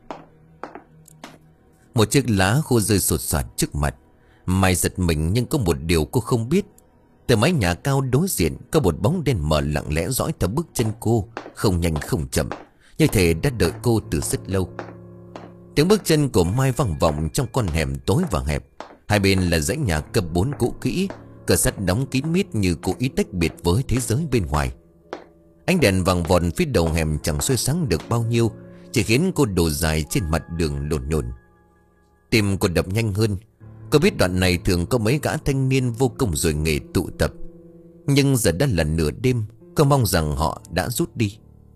Một chiếc lá khô rơi sột soạt trước mặt. Mai giật mình, nhưng có một điều cô không biết. Từ mái nhà cao đối diện, có một bóng đen mờ lặng lẽ dõi theo bước chân cô, không nhanh không chậm, như thể đã đợi cô từ rất lâu. Tiếng bước chân của Mai vang vọng trong con hẻm tối và hẹp. Hai bên là dãy nhà cấp bốn cũ kỹ, cửa sắt đóng kín mít như cố ý tách biệt với thế giới bên ngoài. Ánh đèn vàng vọt phía đầu hẻm chẳng soi sáng được bao nhiêu, chỉ khiến cô đổ dài trên mặt đường lồn nhồn. Tim cô đập nhanh hơn. Cô biết đoạn này thường có mấy gã thanh niên vô công rồi nghề tụ tập, nhưng giờ đã là nửa đêm. Cô mong rằng họ đã rút đi.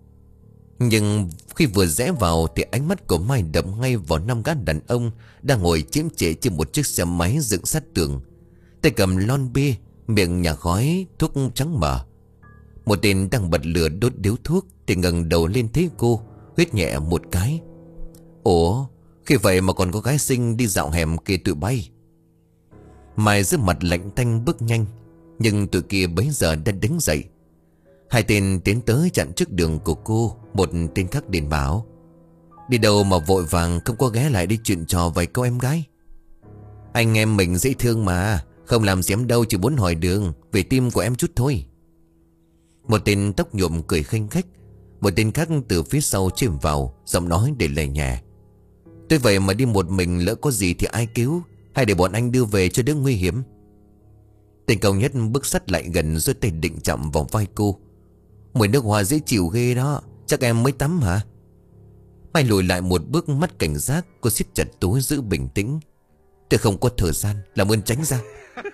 Nhưng khi vừa rẽ vào thì ánh mắt của Mai đập ngay vào năm gã đàn ông đang ngồi chiếm trệ trên một chiếc xe máy dựng sát tường, tay cầm lon bia, miệng nhả khói thuốc trắng mờ. Một tên đang bật lửa đốt điếu thuốc thì ngẩng đầu lên thấy cô, huýt nhẹ một cái. Ủa, khi vậy mà còn có gái xinh đi dạo hẻm kia tụi bay. Mai giữ mặt lạnh tanh bước nhanh, nhưng tụi kia bấy giờ đã đứng dậy. Hai tên tiến tới chặn trước đường của cô. Một tên khác điện báo: đi đâu mà vội vàng, không có ghé lại đi chuyện trò vài câu em gái. Anh em mình dễ thương mà, không làm gì em đâu, chỉ muốn hỏi đường về tim của em chút thôi. Một tên tóc nhuộm cười khanh khách. Một tên khác từ phía sau chìm vào, giọng nói để lề nhẹ: tôi vậy mà đi một mình, lỡ có gì thì ai cứu, hay để bọn anh đưa về cho đỡ nguy hiểm. Tên cao nhất bước sát lại gần, rồi tay định chạm vào vai cô. Mùi nước hoa dễ chịu ghê đó, chắc em mới tắm hả? Mai lùi lại một bước, mắt cảnh giác. Cô siết chặt túi giữ bình tĩnh: tôi không có thời gian, làm ơn tránh ra.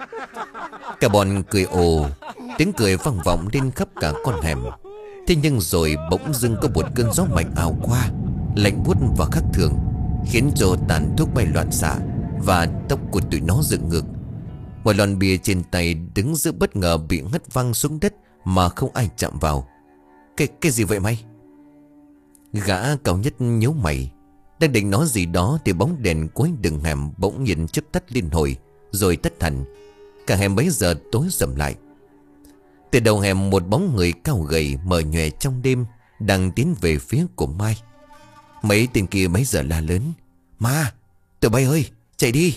Cả bọn cười ồ. Tiếng cười vang vọng lên khắp cả con hẻm. Thế nhưng rồi bỗng dưng có một cơn gió mạnh ảo qua, lạnh buốt và khác thường, khiến cho tàn thuốc bay loạn xạ và tóc của tụi nó dựng ngược. Một lon bia trên tay đứng giữa bất ngờ bị ngất văng xuống đất mà không ai chạm vào. Cái cái gì vậy mày? Gã cao nhất nhíu mày, đang định nói gì đó thì bóng đèn cuối đường hẻm bỗng nhiên chớp tắt liên hồi, rồi tắt hẳn. Cả hẻm bấy giờ tối sầm lại. Từ đầu hẻm một bóng người cao gầy mờ nhòe trong đêm đang tiến về phía của Mai. Mấy tên kia mấy giờ la lớn: Ma, tụi bay ơi, chạy đi!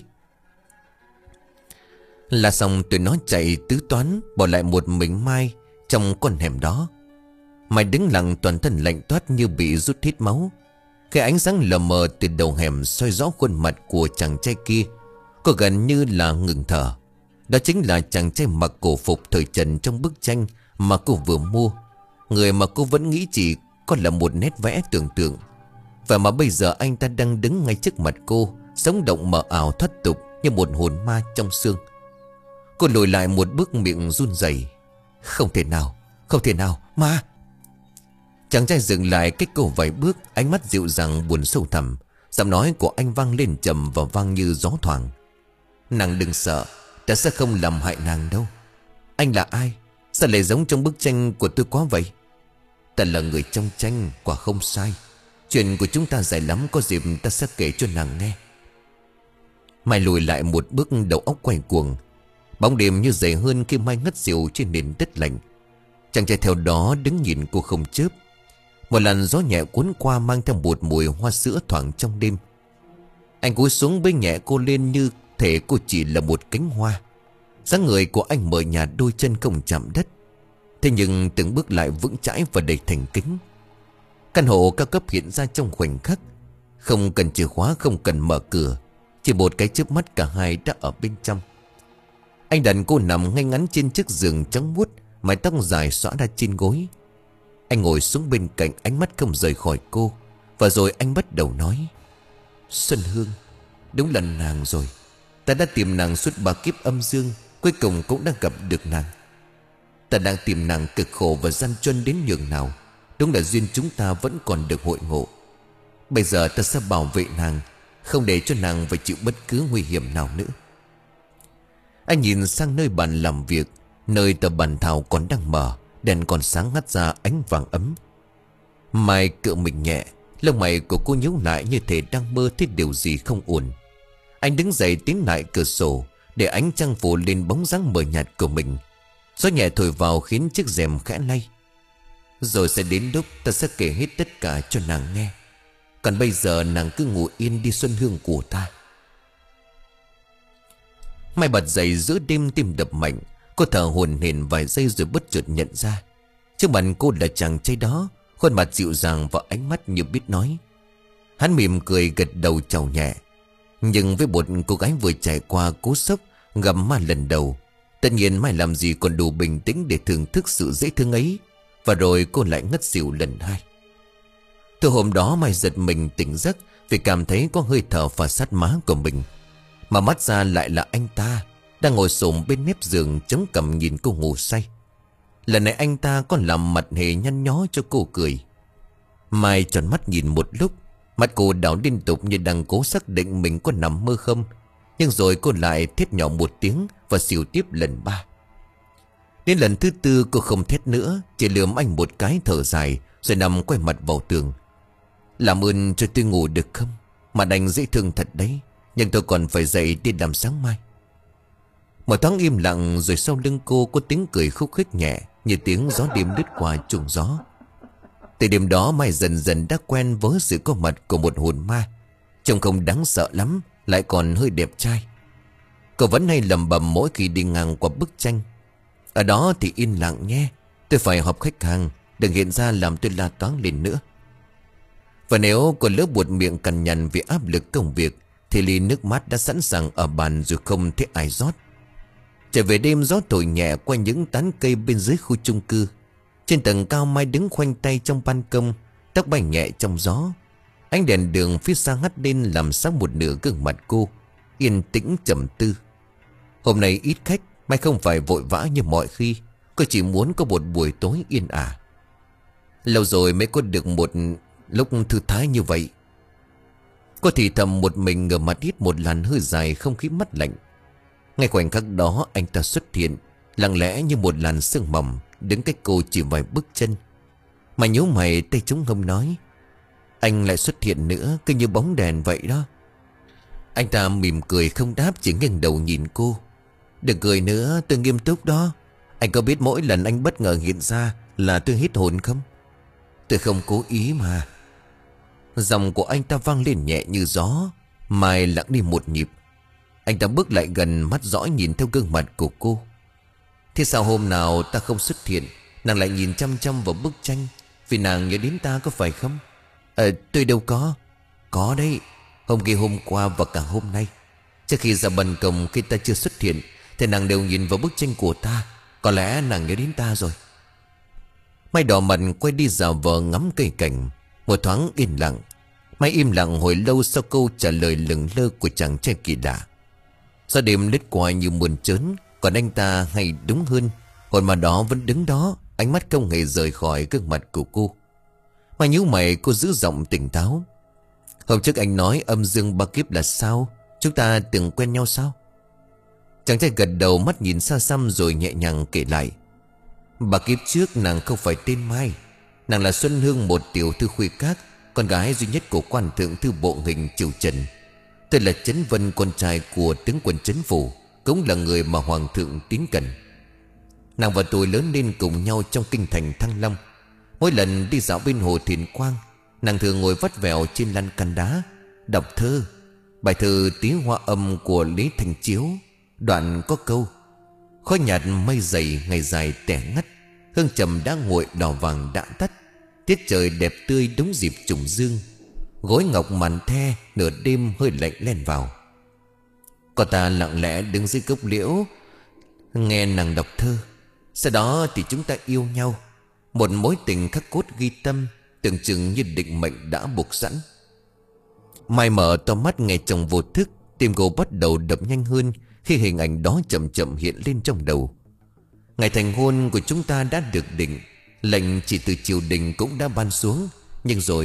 Là xong tụi nó chạy tứ toán, bỏ lại một mình Mai trong con hẻm đó. Mai đứng lặng, toàn thân lạnh toát như bị rút hít máu. Cái ánh sáng lờ mờ từ đầu hẻm soi rõ khuôn mặt của chàng trai kia. Cô gần như là ngừng thở. Đó chính là chàng trai mặc cổ phục thời Trần trong bức tranh mà cô vừa mua. Người mà cô vẫn nghĩ chỉ có là một nét vẽ tưởng tượng. Và mà bây giờ anh ta đang đứng ngay trước mặt cô, sống động mờ ảo thoát tục như một hồn ma trong xương. Cô lùi lại một bước, miệng run rẩy. Không thể nào, không thể nào, ma. Chàng trai dừng lại cách cô vài bước, ánh mắt dịu dàng buồn sâu thẳm. Giọng nói của anh vang lên trầm và vang như gió thoảng. Nàng đừng sợ, ta sẽ không làm hại nàng đâu. Anh là ai? Sao lại giống trong bức tranh của tôi quá vậy? Ta là người trong tranh, quả không sai. Chuyện của chúng ta dài lắm, có dịp ta sẽ kể cho nàng nghe. Mai lùi lại một bước, đầu óc quay cuồng. Bóng đêm như dày hơn khi Mai ngất xỉu trên nền đất lạnh. Chàng trai theo đó đứng nhìn cô không chớp. Một làn gió nhẹ cuốn qua mang theo một mùi hoa sữa thoảng trong đêm. Anh cúi xuống bế nhẹ cô lên như thể cô chỉ là một cánh hoa. Dáng người của anh mờ nhạt, đôi chân không chạm đất. Thế nhưng từng bước lại vững chãi và đầy thành kính. Căn hộ cao cấp hiện ra trong khoảnh khắc. Không cần chìa khóa, không cần mở cửa. Chỉ một cái chớp mắt cả hai đã ở bên trong. Anh đặt cô nằm ngay ngắn trên chiếc giường trắng muốt, mái tóc dài xõa ra trên gối. Anh ngồi xuống bên cạnh, ánh mắt không rời khỏi cô. Và rồi anh bắt đầu nói. Xuân Hương, đúng là nàng rồi. Ta đã tìm nàng suốt ba kiếp âm dương, cuối cùng cũng đã gặp được nàng. Ta đang tìm nàng cực khổ và gian truân đến nhường nào. Đúng là duyên chúng ta vẫn còn được hội ngộ. Bây giờ ta sẽ bảo vệ nàng, không để cho nàng phải chịu bất cứ nguy hiểm nào nữa. Anh nhìn sang nơi bàn làm việc, nơi tờ bàn thảo còn đang mở, đèn còn sáng hắt ra ánh vàng ấm. Mai cựa mình nhẹ, lông mày của cô nhíu lại như thể đang mơ thấy điều gì không ổn. Anh đứng dậy tiến lại cửa sổ, để ánh trăng phủ lên bóng dáng mờ nhạt của mình. Gió nhẹ thổi vào khiến chiếc rèm khẽ lay. Rồi sẽ đến lúc ta sẽ kể hết tất cả cho nàng nghe. Còn bây giờ nàng cứ ngủ yên đi Xuân Hương của ta. Mai bật dậy giữa đêm, tim đập mạnh. Cô thở hổn hển vài giây rồi bất chợt nhận ra trước mặt cô là chàng trai đó, khuôn mặt dịu dàng và ánh mắt như biết nói. Hắn mỉm cười gật đầu chào nhẹ. Nhưng với một cô gái vừa trải qua cú sốc gặp ma lần đầu, tất nhiên Mai làm gì còn đủ bình tĩnh để thưởng thức sự dễ thương ấy. Và rồi cô lại ngất xỉu lần hai. Từ hôm đó Mai giật mình tỉnh giấc vì cảm thấy có hơi thở phả sát má của mình. Mà mắt ra lại là anh ta đang ngồi xổm bên mép giường chống cằm nhìn cô ngủ say. Lần này anh ta còn làm mặt hề nhăn nhó cho cô cười. Mai tròn mắt nhìn một lúc, mắt cô đảo liên tục như đang cố xác định mình có nằm mơ không. Nhưng rồi cô lại thét nhỏ một tiếng và xỉu tiếp lần ba. Đến lần thứ tư cô không thét nữa, chỉ lườm anh một cái thở dài rồi nằm quay mặt vào tường. Làm ơn cho tôi ngủ được không? Mặt anh dễ thương thật đấy, nhưng tôi còn phải dậy đi làm sáng mai. Một thoáng im lặng, rồi sau lưng cô có tiếng cười khúc khích nhẹ như tiếng gió đêm lướt qua chuồng gió. Từ đêm đó Mai dần dần đã quen với sự có mặt của một hồn ma. Trông không đáng sợ lắm, lại còn hơi đẹp trai. Cô vẫn hay lẩm bẩm mỗi khi đi ngang qua bức tranh. Ở đó thì yên lặng nhé, tôi phải họp khách hàng, đừng hiện ra làm tôi la toáng lên nữa. Và nếu cô lỡ buột miệng cằn nhằn vì áp lực công việc, thì ly nước mát đã sẵn sàng ở bàn rồi không thấy ai rót. Trở về đêm, gió thổi nhẹ qua những tán cây bên dưới khu chung cư. Trên tầng cao Mai đứng khoanh tay trong ban công, tóc bay nhẹ trong gió. Ánh đèn đường phía xa hắt lên làm sáng một nửa gương mặt cô, yên tĩnh trầm tư. Hôm nay ít khách, Mai không phải vội vã như mọi khi. Cô chỉ muốn có một buổi tối yên ả. Lâu rồi mới có được một lúc thư thái như vậy. Cô thì thầm một mình, ngửa mặt hít một làn hơi dài không khí mát lạnh. Ngay khoảnh khắc đó anh ta xuất hiện, lặng lẽ như một làn sương mỏng, đứng cách cô chỉ vài bước chân. Mà nhíu mày, tay chống hông nói. Anh lại xuất hiện nữa, cứ như bóng đèn vậy đó. Anh ta mỉm cười không đáp, chỉ nghiêng đầu nhìn cô. Đừng cười nữa, tôi nghiêm túc đó. Anh có biết mỗi lần anh bất ngờ hiện ra là tôi hít hồn không? Tôi không cố ý mà. Giọng của anh ta vang lên nhẹ như gió. Mai lặng đi một nhịp. Anh ta bước lại gần, mắt dõi nhìn theo gương mặt của cô. Thế sao hôm nào ta không xuất hiện, nàng lại nhìn chăm chăm vào bức tranh, Vì nàng nhớ đến ta có phải không? Ờ tôi đâu có. Có đấy. Hôm kia hôm qua và cả hôm nay, trước khi ra ban công khi ta chưa xuất hiện, thì nàng đều nhìn vào bức tranh của ta. Có lẽ nàng nhớ đến ta rồi. Mai đỏ mặt quay đi dạo vờ ngắm cây cảnh. Một thoáng yên lặng. Mai im lặng hồi lâu sau câu trả lời lừng lơ của chàng trai kỳ lạ. Gió đêm lướt qua như muôn trớn. Còn anh ta hay đúng hơn, hồn mà đó vẫn đứng đó, ánh mắt không hề rời khỏi gương mặt của cô. Mai nhíu mày, cô giữ giọng tỉnh táo. Hôm trước anh nói âm dương ba kiếp là sao? Chúng ta từng quen nhau sao? Chàng trai gật đầu, mắt nhìn xa xăm rồi nhẹ nhàng kể lại. Ba kiếp trước nàng không phải tên Mai. Nàng là Xuân Hương, một tiểu thư khuê các, con gái duy nhất của quan thượng thư bộ hình Triều Trần. Tôi là Trấn Vân, con trai của tướng quân Trấn Phủ, cũng là người mà hoàng thượng tín cẩn. Nàng và tôi lớn lên cùng nhau trong kinh thành Thăng Long. Mỗi lần đi dạo bên hồ Thiền Quang, nàng thường ngồi vắt vẻo trên lan can đá, đọc thơ. Bài thơ Tí Hoa Âm của Lý Thành Chiếu, đoạn có câu: khói nhạt mây dày ngày dài tẻ ngắt, hương trầm đã nguội đỏ vàng đã tắt. Tiết trời đẹp tươi đúng dịp trùng dương, gối ngọc màn the nửa đêm hơi lạnh len vào. Cô ta lặng lẽ đứng dưới gốc liễu nghe nàng đọc thơ. Sau đó thì chúng ta yêu nhau, một mối tình khắc cốt ghi tâm, tưởng chừng như định mệnh đã buộc sẵn. Mai mở to mắt nghe chồng vô thức, tim cô bắt đầu đập nhanh hơn khi hình ảnh đó chậm chậm hiện lên trong đầu. Ngày thành hôn của chúng ta đã được định, lệnh chỉ từ triều đình cũng đã ban xuống. Nhưng rồi...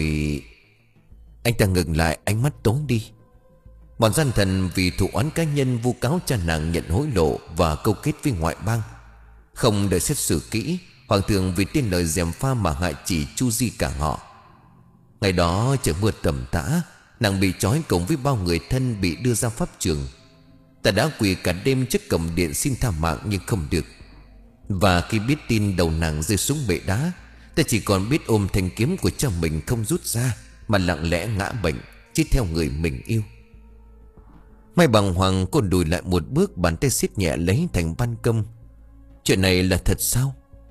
Anh ta ngừng lại, ánh mắt tối đi. Bọn gian thần vì thủ oán cá nhân vu cáo cha nàng nhận hối lộ và câu kết với ngoại bang. Không đợi xét xử kỹ, hoàng thượng vì tin lời gièm pha mà hại chỉ chu di cả họ. Ngày đó trời mưa tầm tã, nàng bị trói cùng với bao người thân bị đưa ra pháp trường. Ta đã quỳ cả đêm trước cổng điện xin tha mạng nhưng không được. Và khi biết tin đầu nàng rơi xuống bệ đá, ta chỉ còn biết ôm thanh kiếm của cha mình không rút ra, mà lặng lẽ ngã bệnh, chết theo người mình yêu. Mai bàng hoàng, cô lùi lại một bước, bàn tay siết nhẹ lấy thành ban công. Chuyện này là thật sao?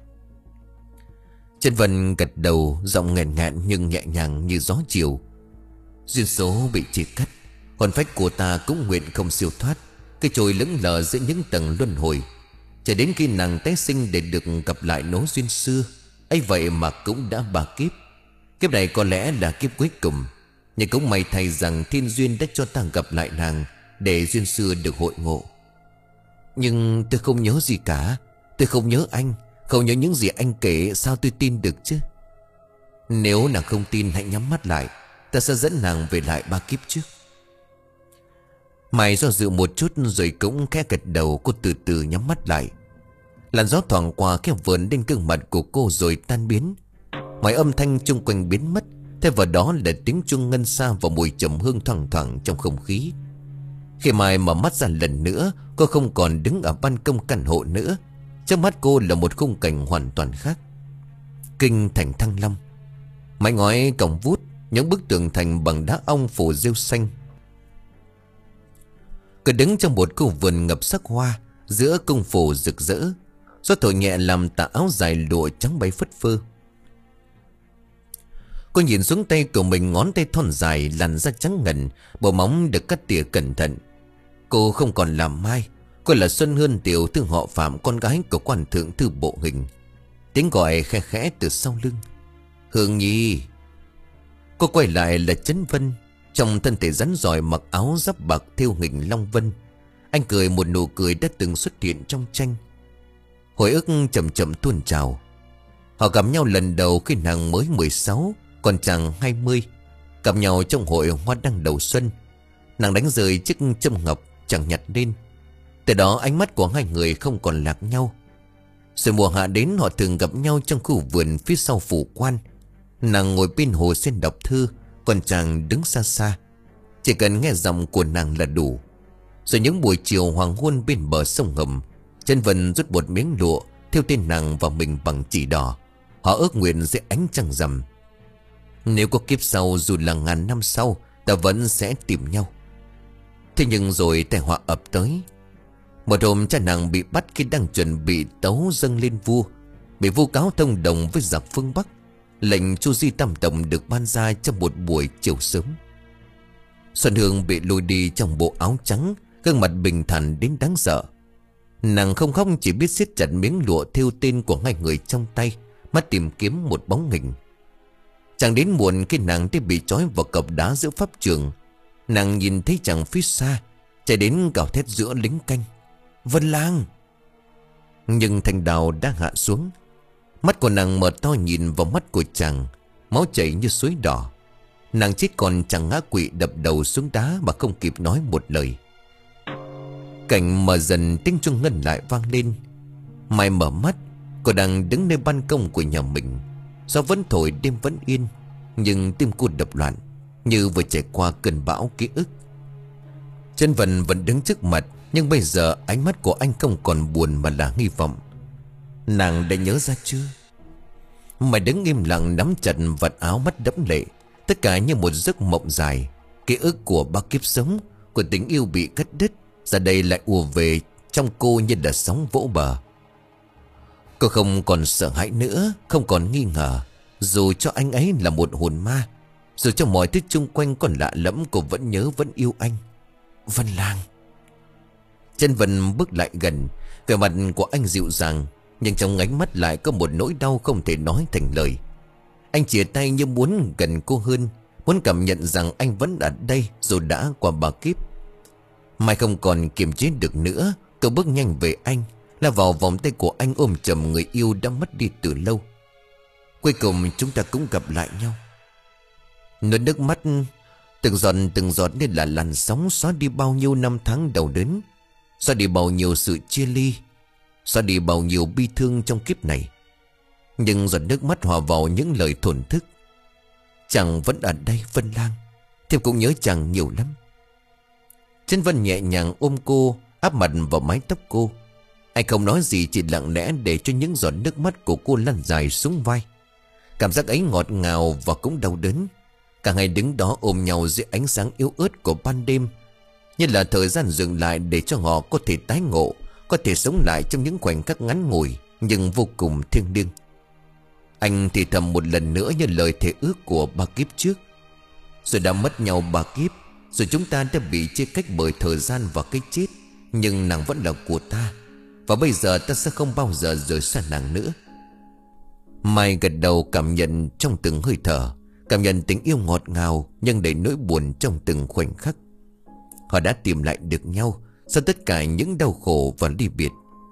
Trần Vân gật đầu, giọng nghẹn ngạn nhưng nhẹ nhàng như gió chiều. Duyên số bị chia cắt, hồn phách của ta cũng nguyện không siêu thoát, cái trôi lững lờ giữa những tầng luân hồi, cho đến khi nàng tái sinh để được gặp lại nối duyên xưa. Ấy vậy mà cũng đã ba kiếp. Kiếp này có lẽ là kiếp cuối cùng, nhưng cũng may thay rằng thiên duyên đã cho ta gặp lại nàng, để duyên xưa được hội ngộ. Nhưng tôi không nhớ gì cả. Tôi không nhớ anh, không nhớ những gì anh kể. Sao tôi tin được chứ? Nếu nàng không tin, hãy nhắm mắt lại, ta sẽ dẫn nàng về lại ba kiếp trước. Mai do dự một chút rồi cũng khẽ gật đầu. Cô từ từ nhắm mắt lại. Làn gió thoảng qua khẽ vờn lên gương mặt của cô rồi tan biến. Mọi âm thanh chung quanh biến mất, thay vào đó là tiếng chuông ngân xa và mùi trầm hương thoang thoảng trong không khí. Khi Mai mở mắt ra lần nữa, cô không còn đứng ở ban công căn hộ nữa. Trước mắt cô là một khung cảnh hoàn toàn khác. Kinh thành Thăng Long, mái ngói cong vút, những bức tường thành bằng đá ong phủ rêu xanh. Cô đứng trong một khu vườn ngập sắc hoa, giữa cung phủ rực rỡ. Gió thổi nhẹ làm tà áo dài lụa trắng bay phất phơ. Cô nhìn xuống tay của mình, ngón tay thon dài, làn da trắng ngần, bộ móng được cắt tỉa cẩn thận. Cô không còn là Mai, cô là Xuân Hương, tiểu thư họ Phạm, con gái của quan thượng thư bộ hình. Tiếng gọi khe khẽ từ sau lưng: Hương Nhi. Cô quay lại là Trấn Vân, trong thân thể rắn giỏi, mặc áo giáp bạc thêu hình long vân. Anh cười một nụ cười đã từng xuất hiện trong tranh. Hồi ức chậm chậm tuôn trào. Họ gặp nhau lần đầu khi nàng mới mười sáu, còn chàng hai mươi. Gặp nhau trong hội hoa đăng đầu xuân. Nàng đánh rơi chiếc châm ngọc, chẳng nhặt lên. Từ đó ánh mắt của hai người không còn lạc nhau. Rồi mùa hạ đến, họ thường gặp nhau trong khu vườn phía sau phủ quan. Nàng ngồi bên hồ sen đọc thư, còn chàng đứng xa xa. Chỉ cần nghe giọng của nàng là đủ. Rồi những buổi chiều hoàng hôn bên bờ sông Hầm, Trân Vân rút một miếng lụa thêu tên nàng và mình bằng chỉ đỏ. Họ ước nguyện dưới ánh trăng rằm: nếu có kiếp sau, dù là ngàn năm sau, ta vẫn sẽ tìm nhau. Thế nhưng rồi tai họa ập tới. Một hôm cha nàng bị bắt khi đang chuẩn bị tấu dâng lên vua, bị vu cáo thông đồng với giặc phương Bắc. Lệnh chu di tam tổng được ban ra trong một buổi chiều sớm. Xuân Hương bị lôi đi trong bộ áo trắng, gương mặt bình thản đến đáng sợ. Nàng không khóc, chỉ biết siết chặt miếng lụa thêu tên của hai người trong tay, mắt tìm kiếm một bóng hình. Chẳng đến muộn khi nàng đã bị trói vào cọc đá giữa pháp trường, nàng nhìn thấy chàng phía xa chạy đến gào thét giữa lính canh: Vân Lang! Nhưng thanh đao đã hạ xuống. Mắt của nàng mở to nhìn vào mắt của chàng, máu chảy như suối đỏ. Nàng chết còn chẳng ngã quỵ đập đầu xuống đá mà không kịp nói một lời. Cảnh mở dần, tiếng chuông ngân lại vang lên. Mai mở mắt, cô đang đứng nơi ban công của nhà mình. Gió vẫn thổi, đêm vẫn yên, nhưng tim cô đập loạn, như vừa trải qua cơn bão ký ức. Chân Vân vẫn đứng trước mặt, nhưng bây giờ ánh mắt của anh không còn buồn mà là hy vọng. Nàng đã nhớ ra chưa? Mày đứng im lặng nắm chặt vạt áo, mắt đẫm lệ. Tất cả như một giấc mộng dài. Ký ức của bao kiếp sống, của tình yêu bị cắt đứt, giờ đây lại ùa về trong cô như là sóng vỗ bờ. Cô không còn sợ hãi nữa, không còn nghi ngờ. Dù cho anh ấy là một hồn ma, dù cho mọi thứ chung quanh còn lạ lẫm, cô vẫn nhớ, vẫn yêu anh. Vân Lang! Chân Vân bước lại gần. Vẻ mặt của anh dịu dàng, nhưng trong ánh mắt lại có một nỗi đau không thể nói thành lời. Anh chìa tay như muốn gần cô hơn, muốn cảm nhận rằng anh vẫn ở đây dù đã qua bao kiếp. Mai không còn kiềm chế được nữa, cô bước nhanh về anh, lao vào vòng tay của anh, ôm chầm người yêu đã mất đi từ lâu. Cuối cùng chúng ta cũng gặp lại nhau. Nước nước mắt từng giọt từng giọt như là làn sóng, xóa đi bao nhiêu năm tháng đau đớn, xóa đi bao nhiêu sự chia ly, xóa đi bao nhiêu bi thương trong kiếp này. Nhưng giọt nước mắt hòa vào những lời thổn thức. Chàng vẫn ở đây Vân Lang, thiếp cũng nhớ chàng nhiều lắm. Chân Vân nhẹ nhàng ôm cô, áp mặt vào mái tóc cô. Anh không nói gì, chỉ lặng lẽ để cho những giọt nước mắt của cô lăn dài xuống vai. Cảm giác ấy ngọt ngào và cũng đau đớn. Cả hai đứng đó ôm nhau dưới ánh sáng yếu ớt của ban đêm, như là thời gian dừng lại để cho họ có thể tái ngộ, có thể sống lại trong những khoảnh khắc ngắn ngủi nhưng vô cùng thiêng liêng. Anh thì thầm một lần nữa như lời thề ước của ba kiếp trước. Rồi đã mất nhau ba kiếp, rồi chúng ta đã bị chia cách bởi thời gian và cái chết, nhưng nàng vẫn là của ta, và bây giờ ta sẽ không bao giờ rời xa nàng nữa. Mai gật đầu, cảm nhận trong từng hơi thở, cảm nhận tình yêu ngọt ngào nhưng đầy nỗi buồn trong từng khoảnh khắc. Họ đã tìm lại được nhau sau tất cả những đau khổ và ly biệt.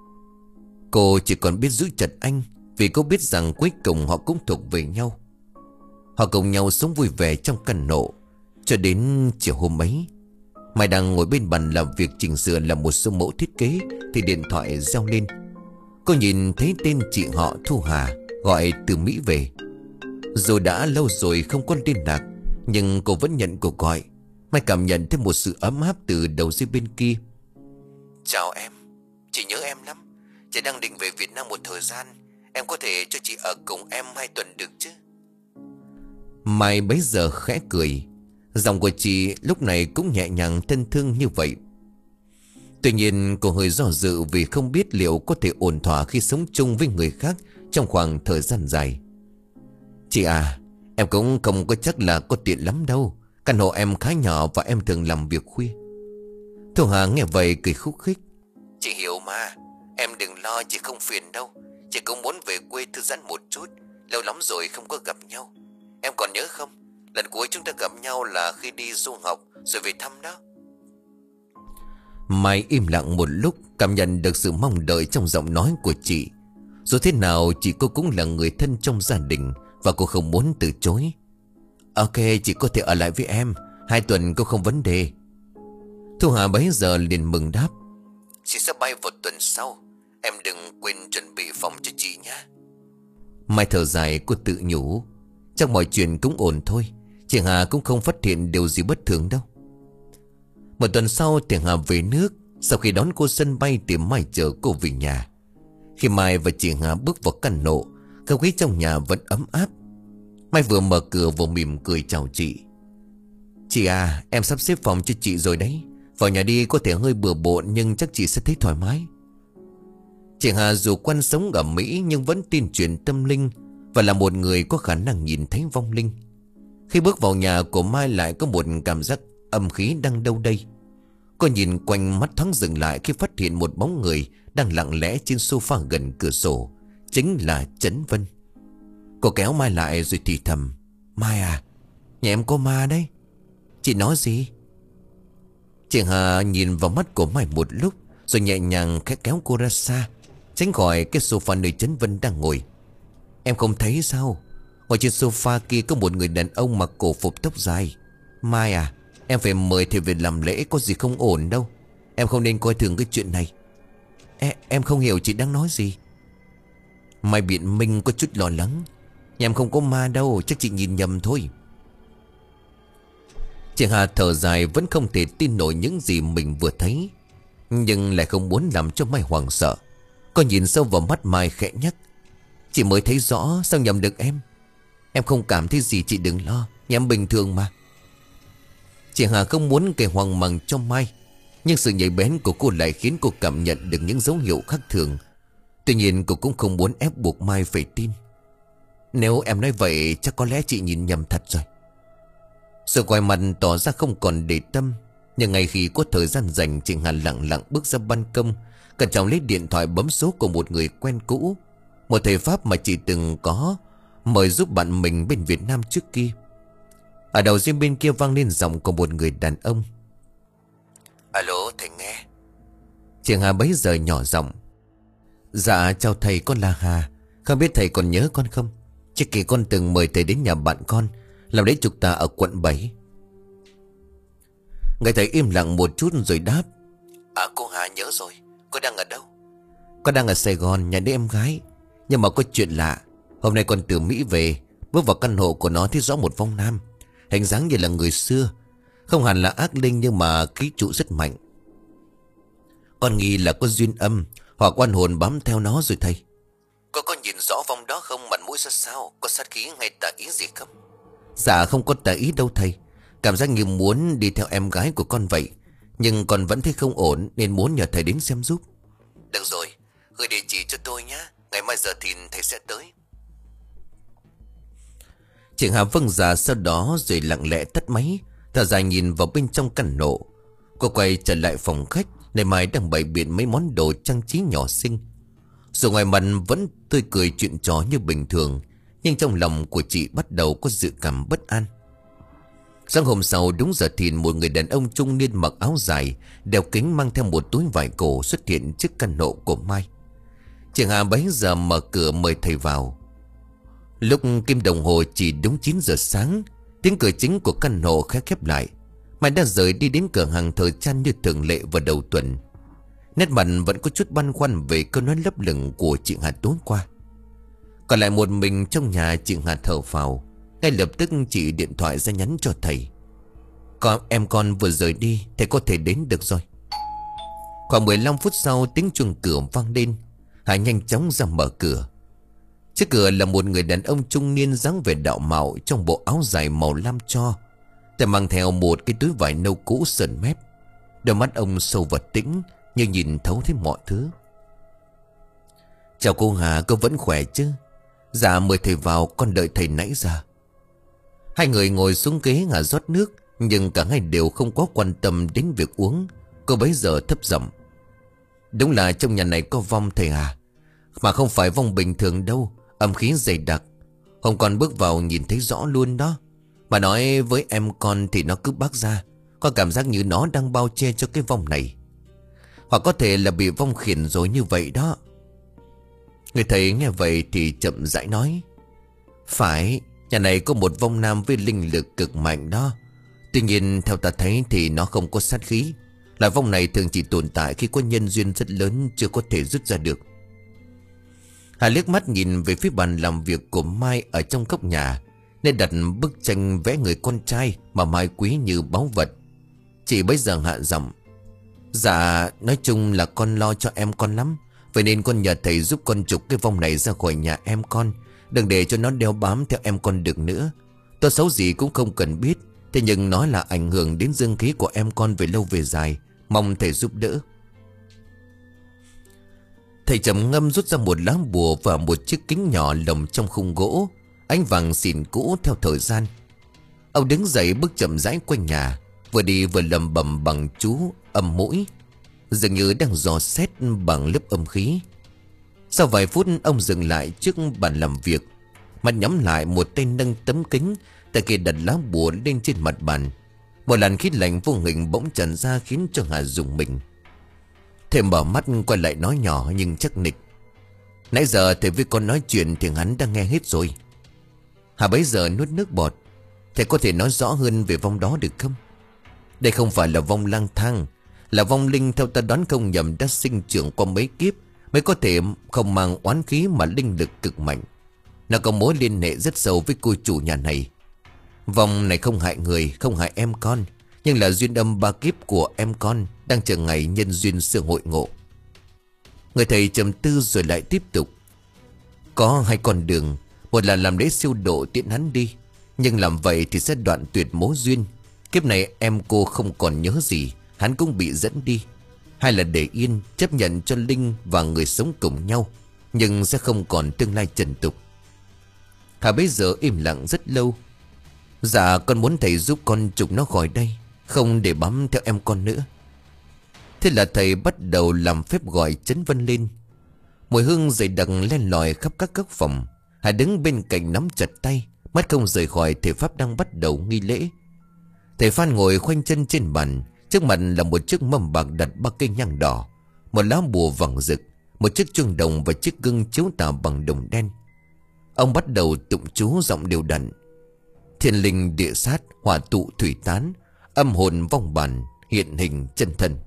Cô chỉ còn biết giữ chặt anh, vì cô biết rằng cuối cùng họ cũng thuộc về nhau. Họ cùng nhau sống vui vẻ trong căn nộ cho đến chiều hôm ấy. Mai đang ngồi bên bàn làm việc chỉnh sửa làm một số mẫu thiết kế thì điện thoại reo lên. Cô nhìn thấy tên chị họ Thu Hà gọi từ Mỹ về. Dù đã lâu rồi không có liên lạc, nhưng cô vẫn nhận cuộc gọi. Mai cảm nhận thêm một sự ấm áp từ đầu dây bên kia. Chào em, chị nhớ em lắm. Chị đang định về Việt Nam một thời gian, em có thể cho chị ở cùng em hai tuần được chứ? Mai bấy giờ khẽ cười. Giọng của chị lúc này cũng nhẹ nhàng thân thương như vậy. Tuy nhiên cô hơi do dự vì không biết liệu có thể ổn thỏa khi sống chung với người khác trong khoảng thời gian dài. Chị à, em cũng không có chắc là có tiện lắm đâu. Căn hộ em khá nhỏ và em thường làm việc khuya. Thu Hà nghe vậy cười khúc khích. Chị hiểu mà, em đừng lo, chị không phiền đâu. Chị cũng muốn về quê thư giãn một chút, lâu lắm rồi không có gặp nhau. Em còn nhớ không, lần cuối chúng ta gặp nhau là khi đi du học rồi về thăm đó. Mai im lặng một lúc, cảm nhận được sự mong đợi trong giọng nói của chị. Dù thế nào chị cô cũng là người thân trong gia đình, và cô không muốn từ chối. Ok, chị có thể ở lại với em, hai tuần cô không vấn đề. Thu Hà bấy giờ liền mừng đáp. Chị sẽ bay vào tuần sau, em đừng quên chuẩn bị phòng cho chị nhé. Mai thở dài, cô tự nhủ. Chắc mọi chuyện cũng ổn thôi, chị Hà cũng không phát hiện điều gì bất thường đâu. Một tuần sau thì Hà về nước. Sau khi đón cô sân bay thì Mai chờ cô về nhà. Khi Mai và chị Hà bước vào căn hộ, không khí trong nhà vẫn ấm áp. Mai vừa mở cửa vừa mỉm cười chào chị. Chị à, em sắp xếp phòng cho chị rồi đấy. Vào nhà đi có thể hơi bừa bộn nhưng chắc chị sẽ thấy thoải mái. Chị Hà dù quen sống ở Mỹ nhưng vẫn tin chuyện tâm linh, và là một người có khả năng nhìn thấy vong linh. Khi bước vào nhà của Mai lại có một cảm giác âm khí đang đâu đây. Cô nhìn quanh, mắt thoáng dừng lại khi phát hiện một bóng người đang lặng lẽ trên sofa gần cửa sổ. Chính là Trấn Vân. Cô kéo Mai lại rồi thì thầm: Mai à, nhà em có ma đấy. Chị nói gì? Chị Hà nhìn vào mắt của Mai một lúc, rồi nhẹ nhàng khẽ kéo cô ra xa, tránh khỏi cái sofa nơi Trấn Vân đang ngồi. Em không thấy sao? Ở trên sofa kia có một người đàn ông mặc cổ phục tóc dài. Mai à, em phải mời thầy về làm lễ, có gì không ổn đâu. Em không nên coi thường cái chuyện này. e, Em không hiểu chị đang nói gì. Mai biện minh có chút lo lắng: Nhà em không có ma đâu, chắc chị nhìn nhầm thôi. Chị Hà thở dài, vẫn không thể tin nổi những gì mình vừa thấy, nhưng lại không muốn làm cho Mai hoảng sợ. Cô nhìn sâu vào mắt Mai khẽ nhắc: Chị mới thấy rõ, sao nhầm được em? Em không cảm thấy gì, chị đừng lo, nhà em bình thường mà. Chị Hà không muốn gây hoang mang cho Mai, nhưng sự nhạy bén của cô lại khiến cô cảm nhận được những dấu hiệu khác thường. Tuy nhiên cô cũng không muốn ép buộc Mai phải tin. Nếu em nói vậy chắc có lẽ chị nhìn nhầm thật rồi. Sự quay mặt tỏ ra không còn để tâm, nhưng ngay khi có thời gian rảnh, chị Hà lặng lặng bước ra ban công, cẩn trọng lấy điện thoại bấm số của một người quen cũ, một thầy Pháp mà chị từng có mời giúp bạn mình bên Việt Nam trước kia. Ở đầu dây bên kia vang lên giọng của một người đàn ông: Alo, thầy nghe. Chị Hà bấy giờ nhỏ giọng: Dạ chào thầy, con là Hà. Không biết thầy còn nhớ con không? Trước kia con từng mời thầy đến nhà bạn con làm lễ trục tà ở quận bảy. Người thầy im lặng một chút rồi đáp: À, cô Hà nhớ rồi. Cô đang ở đâu? Con đang ở Sài Gòn, nhà đứa em gái. Nhưng mà có chuyện lạ. Hôm nay con từ Mỹ về, bước vào căn hộ của nó thấy rõ một vong nam, hình dáng như là người xưa. Không hẳn là ác linh, nhưng mà khí trụ rất mạnh. Con nghi là có duyên âm hoặc oan hồn bám theo nó rồi thầy. Cô có nhìn rõ vong đó không? Mặt mũi ra sao? Có sát khí hay tà ý gì không? Dạ không có tà ý đâu thầy. Cảm giác như muốn đi theo em gái của con vậy, nhưng con vẫn thấy không ổn nên muốn nhờ thầy đến xem giúp. Được rồi, gửi địa chỉ cho tôi nhé. Ngày mai giờ thì thầy sẽ tới. Chị Hà vâng dạ sau đó rồi lặng lẽ tắt máy, thở dài nhìn vào bên trong căn hộ. Cô quay trở lại phòng khách, nơi Mai đang bày biện mấy món đồ trang trí nhỏ xinh. Dù ngoài mặt vẫn tươi cười chuyện trò như bình thường, nhưng trong lòng của chị bắt đầu có dự cảm bất an. Sáng hôm sau đúng giờ thìn, một người đàn ông trung niên mặc áo dài, đeo kính, mang theo một túi vải cổ xuất hiện trước căn hộ của Mai. Chị Hà bấy giờ mở cửa mời thầy vào. Lúc kim đồng hồ chỉ đúng chín giờ sáng, tiếng cửa chính của căn hộ khẽ khép lại. Mai đã rời đi đến cửa hàng thời trang như thường lệ vào đầu tuần. Nét mặt vẫn có chút băn khoăn về câu nói lấp lửng của chị Hà tối qua. Còn lại một mình trong nhà, chị Hà thở phào. Ngay lập tức chị điện thoại ra nhắn cho thầy: Con em con vừa rời đi, thầy có thể đến được rồi. Khoảng mười lăm phút sau, tiếng chuông cửa vang lên. Hà nhanh chóng ra mở cửa. Trước cửa là một người đàn ông trung niên dáng vẻ đạo mạo, trong bộ áo dài màu lam tro, thầy mang theo một cái túi vải nâu cũ sờn mép. Đôi mắt ông sâu và tĩnh, như nhìn thấu thấy mọi thứ. Chào cô Hà, cô vẫn khỏe chứ? Dạ mời thầy vào, con đợi thầy nãy giờ. Hai người ngồi xuống ghế Hà rót nước, nhưng cả hai đều không có quan tâm đến việc uống. Cô bấy giờ thấp giọng: Đúng là trong nhà này có vong thầy à? Mà không phải vong bình thường đâu, âm khí dày đặc. Hôm con bước vào nhìn thấy rõ luôn đó. Mà nói với em con thì nó cứ bắc ra, có cảm giác như nó đang bao che cho cái vong này. Hoặc có thể là bị vong khiển rồi như vậy đó. Người thầy nghe vậy thì chậm rãi nói: Phải, nhà này có một vong nam với linh lực cực mạnh đó. Tuy nhiên theo ta thấy thì nó không có sát khí. Loại vong này thường chỉ tồn tại khi có nhân duyên rất lớn, chưa có thể rút ra được. Hà liếc mắt nhìn về phía bàn làm việc của Mai ở trong góc nhà, nơi đặt bức tranh vẽ người con trai mà Mai quý như báu vật. Chị bấy giờ hạ giọng: Dạ, nói chung là con lo cho em con lắm, vậy nên con nhờ thầy giúp con trục cái vong này ra khỏi nhà em con, đừng để cho nó đeo bám theo em con được nữa. Tốt xấu gì cũng không cần biết, thế nhưng nó là ảnh hưởng đến dương khí của em con về lâu về dài, mong thầy giúp đỡ. Thầy trầm ngâm rút ra một lá bùa và một chiếc kính nhỏ lồng trong khung gỗ, ánh vàng xỉn cũ theo thời gian. Ông đứng dậy bước chậm rãi quanh nhà, vừa đi vừa lầm bầm bằng chú âm mũi, dường như đang dò xét bằng lớp âm khí. Sau vài phút ông dừng lại trước bàn làm việc, mặt nhắm lại, một tay nâng tấm kính, tay kia đặt lá bùa lên trên mặt bàn. Một làn khí lạnh vô hình bỗng tràn ra khiến cho Hà rùng mình. Thầy mở mắt quay lại nói nhỏ nhưng chắc nịch: "Nãy giờ thầy với con nói chuyện thì hắn đang nghe hết rồi." Hà bấy giờ nuốt nước bọt: "Thầy có thể nói rõ hơn về vong đó được không? Đây không phải là vong lang thang, là vong linh theo ta đoán không nhầm đã sinh trưởng qua mấy kiếp, mới có thể không mang oán khí mà linh lực cực mạnh. Nó có mối liên hệ rất sâu với cô chủ nhà này. Vong này không hại người, không hại em con, nhưng là duyên âm ba kiếp của em con đang chờ ngày nhân duyên sự hội ngộ." Người thầy trầm tư rồi lại tiếp tục: "Có hai con đường, một là làm lễ siêu độ tiễn hắn đi, nhưng làm vậy thì sẽ đoạn tuyệt mối duyên. Kiếp này em cô không còn nhớ gì, hắn cũng bị dẫn đi. Hai là để yên, chấp nhận cho linh và người sống cùng nhau, nhưng sẽ không còn tương lai trần tục." Hà bây giờ im lặng rất lâu. "Dạ con muốn thầy giúp con trục nó khỏi đây, không để bám theo em con nữa." Thế là thầy bắt đầu làm phép gọi Trấn Vân lên. Mùi hương dày đặc len lỏi khắp các góc phòng. Hà đứng bên cạnh nắm chặt tay, mắt không rời khỏi thể pháp đang bắt đầu nghi lễ. Thầy Phan ngồi khoanh chân trên bàn, trước mặt là một chiếc mâm bạc đặt ba cây nhang đỏ, một lá bùa vàng rực, một chiếc chuông đồng và chiếc gương chiếu tà bằng đồng đen. Ông bắt đầu tụng chú giọng đều đặn: "Thiên linh địa sát, hỏa tụ thủy tán, âm hồn vong bản, hiện hình chân thân."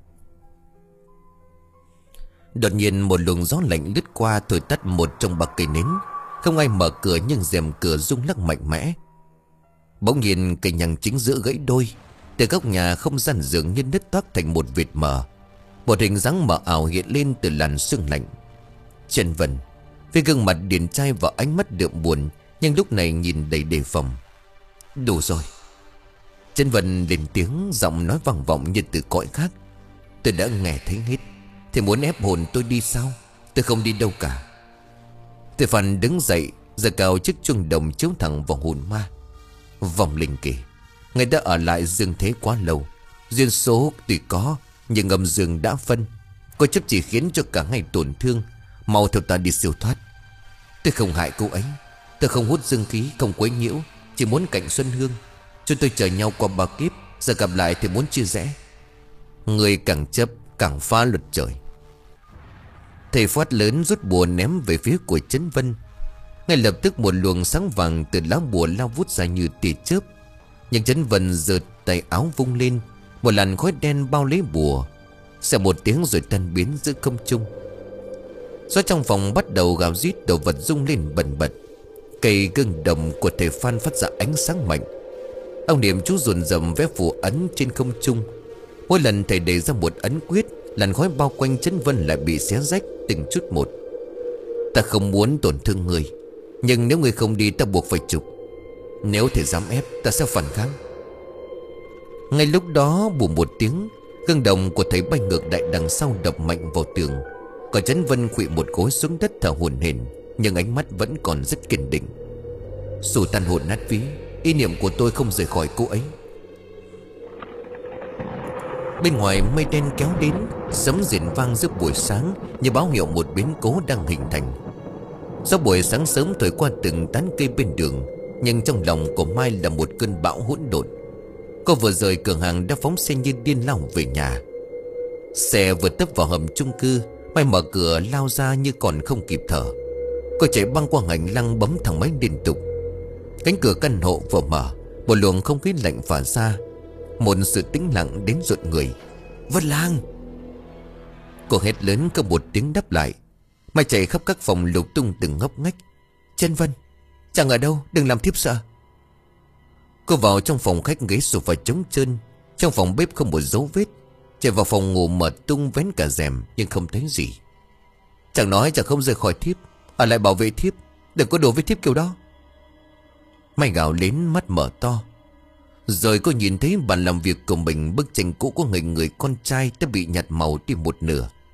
Đột nhiên một luồng gió lạnh lướt qua, thổi tắt một trong ba cây nến. Không ai mở cửa nhưng rèm cửa rung lắc mạnh mẽ. Bỗng nhiên cây nhang chính giữa gãy đôi. Từ góc nhà không gian dường như nứt toác thành một vệt mờ. Một hình dáng mờ ảo hiện lên từ làn sương lạnh. Trần Vân với gương mặt điển trai và ánh mắt đượm buồn, nhưng lúc này nhìn đầy đề phòng. "Đủ rồi." Trần Vân lên tiếng, giọng nói vang vọng như từ cõi khác: "Tôi đã nghe thấy hết. Thì muốn ép hồn tôi đi sao? Tôi không đi đâu cả." Thầy Phan đứng dậy, giơ cao chiếc chuông đồng chiếu thẳng vào hồn ma. "Vòng linh kì, người đã ở lại dương thế quá lâu. Duyên số tuy có, nhưng âm dương đã phân. Cô chấp chỉ khiến cho cả hai tổn thương. Mau theo ta đi siêu thoát. Tôi không hại cô ấy, tôi không hút dương khí, không quấy nhiễu, chỉ muốn cạnh Xuân Hương. Chúng tôi chờ nhau qua ba kiếp, giờ gặp lại thì muốn chia rẽ. Người càng chấp càng phá luật trời." Thầy phát lớn rút bùa ném về phía của Trấn Vân. Ngay lập tức một luồng sáng vàng từ lá bùa lao vút ra như tia chớp. Nhưng Trấn Vân giơ tay áo vung lên, một làn khói đen bao lấy bùa, xẹt một tiếng rồi tan biến giữa không trung. Gió trong phòng bắt đầu gào rít, đồ vật rung lên bần bật. Cây gương đồng của thầy Phan phát ra ánh sáng mạnh. Ông niệm chú dồn dầm vẽ phù ấn trên không trung. Mỗi lần thầy đề ra một ấn quyết, làn khói bao quanh Trấn Vân lại bị xé rách từng chút một. "Ta không muốn tổn thương người, nhưng nếu người không đi ta buộc phải trục. Nếu thầy dám ép, ta sẽ phản kháng." Ngay lúc đó bùm một tiếng, gương đồng của thầy bay ngược lại đằng sau, đập mạnh vào tường. Còn Trấn Vân khuỵu một gối xuống đất thở hổn hển, nhưng ánh mắt vẫn còn rất kiên định. "Dù tan hồn nát ví, ý niệm của tôi không rời khỏi cô ấy." Bên ngoài mây đen kéo đến, sấm rền vang giữa buổi sáng như báo hiệu một biến cố đang hình thành. Gió buổi sáng sớm thổi qua từng tán cây bên đường, nhưng trong lòng của Mai là một cơn bão hỗn độn. Cô vừa rời cửa hàng đã phóng xe như điên lao về nhà. Xe vừa tấp vào hầm chung cư, Mai mở cửa lao ra như còn không kịp thở. Cô chạy băng qua hành lang bấm thang máy liên tục. Cánh cửa căn hộ vừa mở, một luồng không khí lạnh phả ra, một sự tĩnh lặng đến rợn người. "Vân Lang!" Cô hét lớn có một tiếng đáp lại. Mai chạy khắp các phòng lục tung từng ngóc ngách. "Trân Vân, chẳng ở đâu, đừng làm thiếp sợ." Cô vào trong phòng khách, ghế sofa trống trơn. Trong phòng bếp không một dấu vết. Chạy vào phòng ngủ mở tung vén cả rèm, nhưng không thấy gì. "Chẳng nói chẳng không rời khỏi thiếp, ở lại bảo vệ thiếp, đừng có đổ với thiếp kiểu đó." Mai gào lên, mắt mở to. Rồi cô nhìn thấy bàn làm việc của mình, bức tranh cũ của người người con trai đã bị nhạt màu đi một nửa.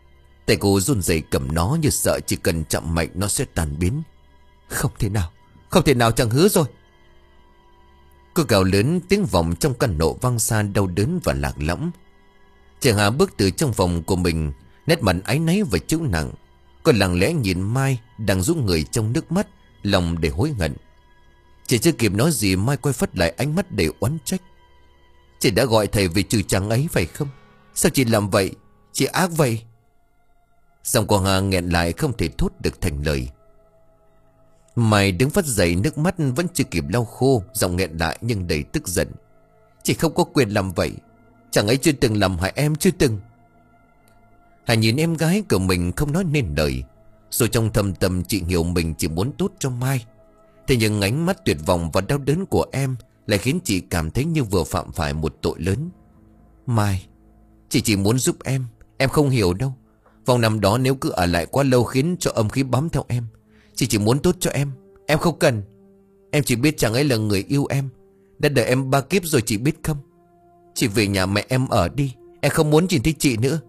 Tay cô run rẩy cầm nó như sợ chỉ cần chạm mạnh nó sẽ tan biến. Không thể nào, không thể nào, chẳng hứa rồi. Cô gào lớn, tiếng vọng trong căn nộ vang xa đau đớn và lạc lõng. Chị Hà bước từ trong phòng của mình, nét mặt áy náy và chịu nặng. Cô lặng lẽ nhìn Mai đang rũ người trong nước mắt, lòng để hối hận. Chị chưa kịp nói gì, Mai quay phắt lại ánh mắt đầy oán trách. Chị đã gọi thầy về trừ chàng ấy phải không? Sao chị làm vậy? Chị ác vậy. Giọng của Hà nghẹn lại không thể thốt được thành lời. Mai đứng phát dậy, nước mắt vẫn chưa kịp lau khô, giọng nghẹn lại nhưng đầy tức giận. Chị không có quyền làm vậy. Chàng ấy chưa từng làm hại em, chưa từng. Hà nhìn em gái của mình không nói nên lời. Rồi trong thâm tâm chị hiểu mình chỉ muốn tốt cho Mai. Thế nhưng ánh mắt tuyệt vọng và đau đớn của em lại khiến chị cảm thấy như vừa phạm phải một tội lớn. Mai, chị chỉ muốn giúp em. Em không hiểu đâu. Vào năm đó nếu cứ ở lại quá lâu khiến cho âm khí bám theo em. Chị chỉ muốn tốt cho em. Em không cần. Em chỉ biết chàng ấy là người yêu em, đã đợi em ba kiếp rồi, chị biết không? Chị về nhà mẹ em ở đi. Em không muốn nhìn thấy chị nữa.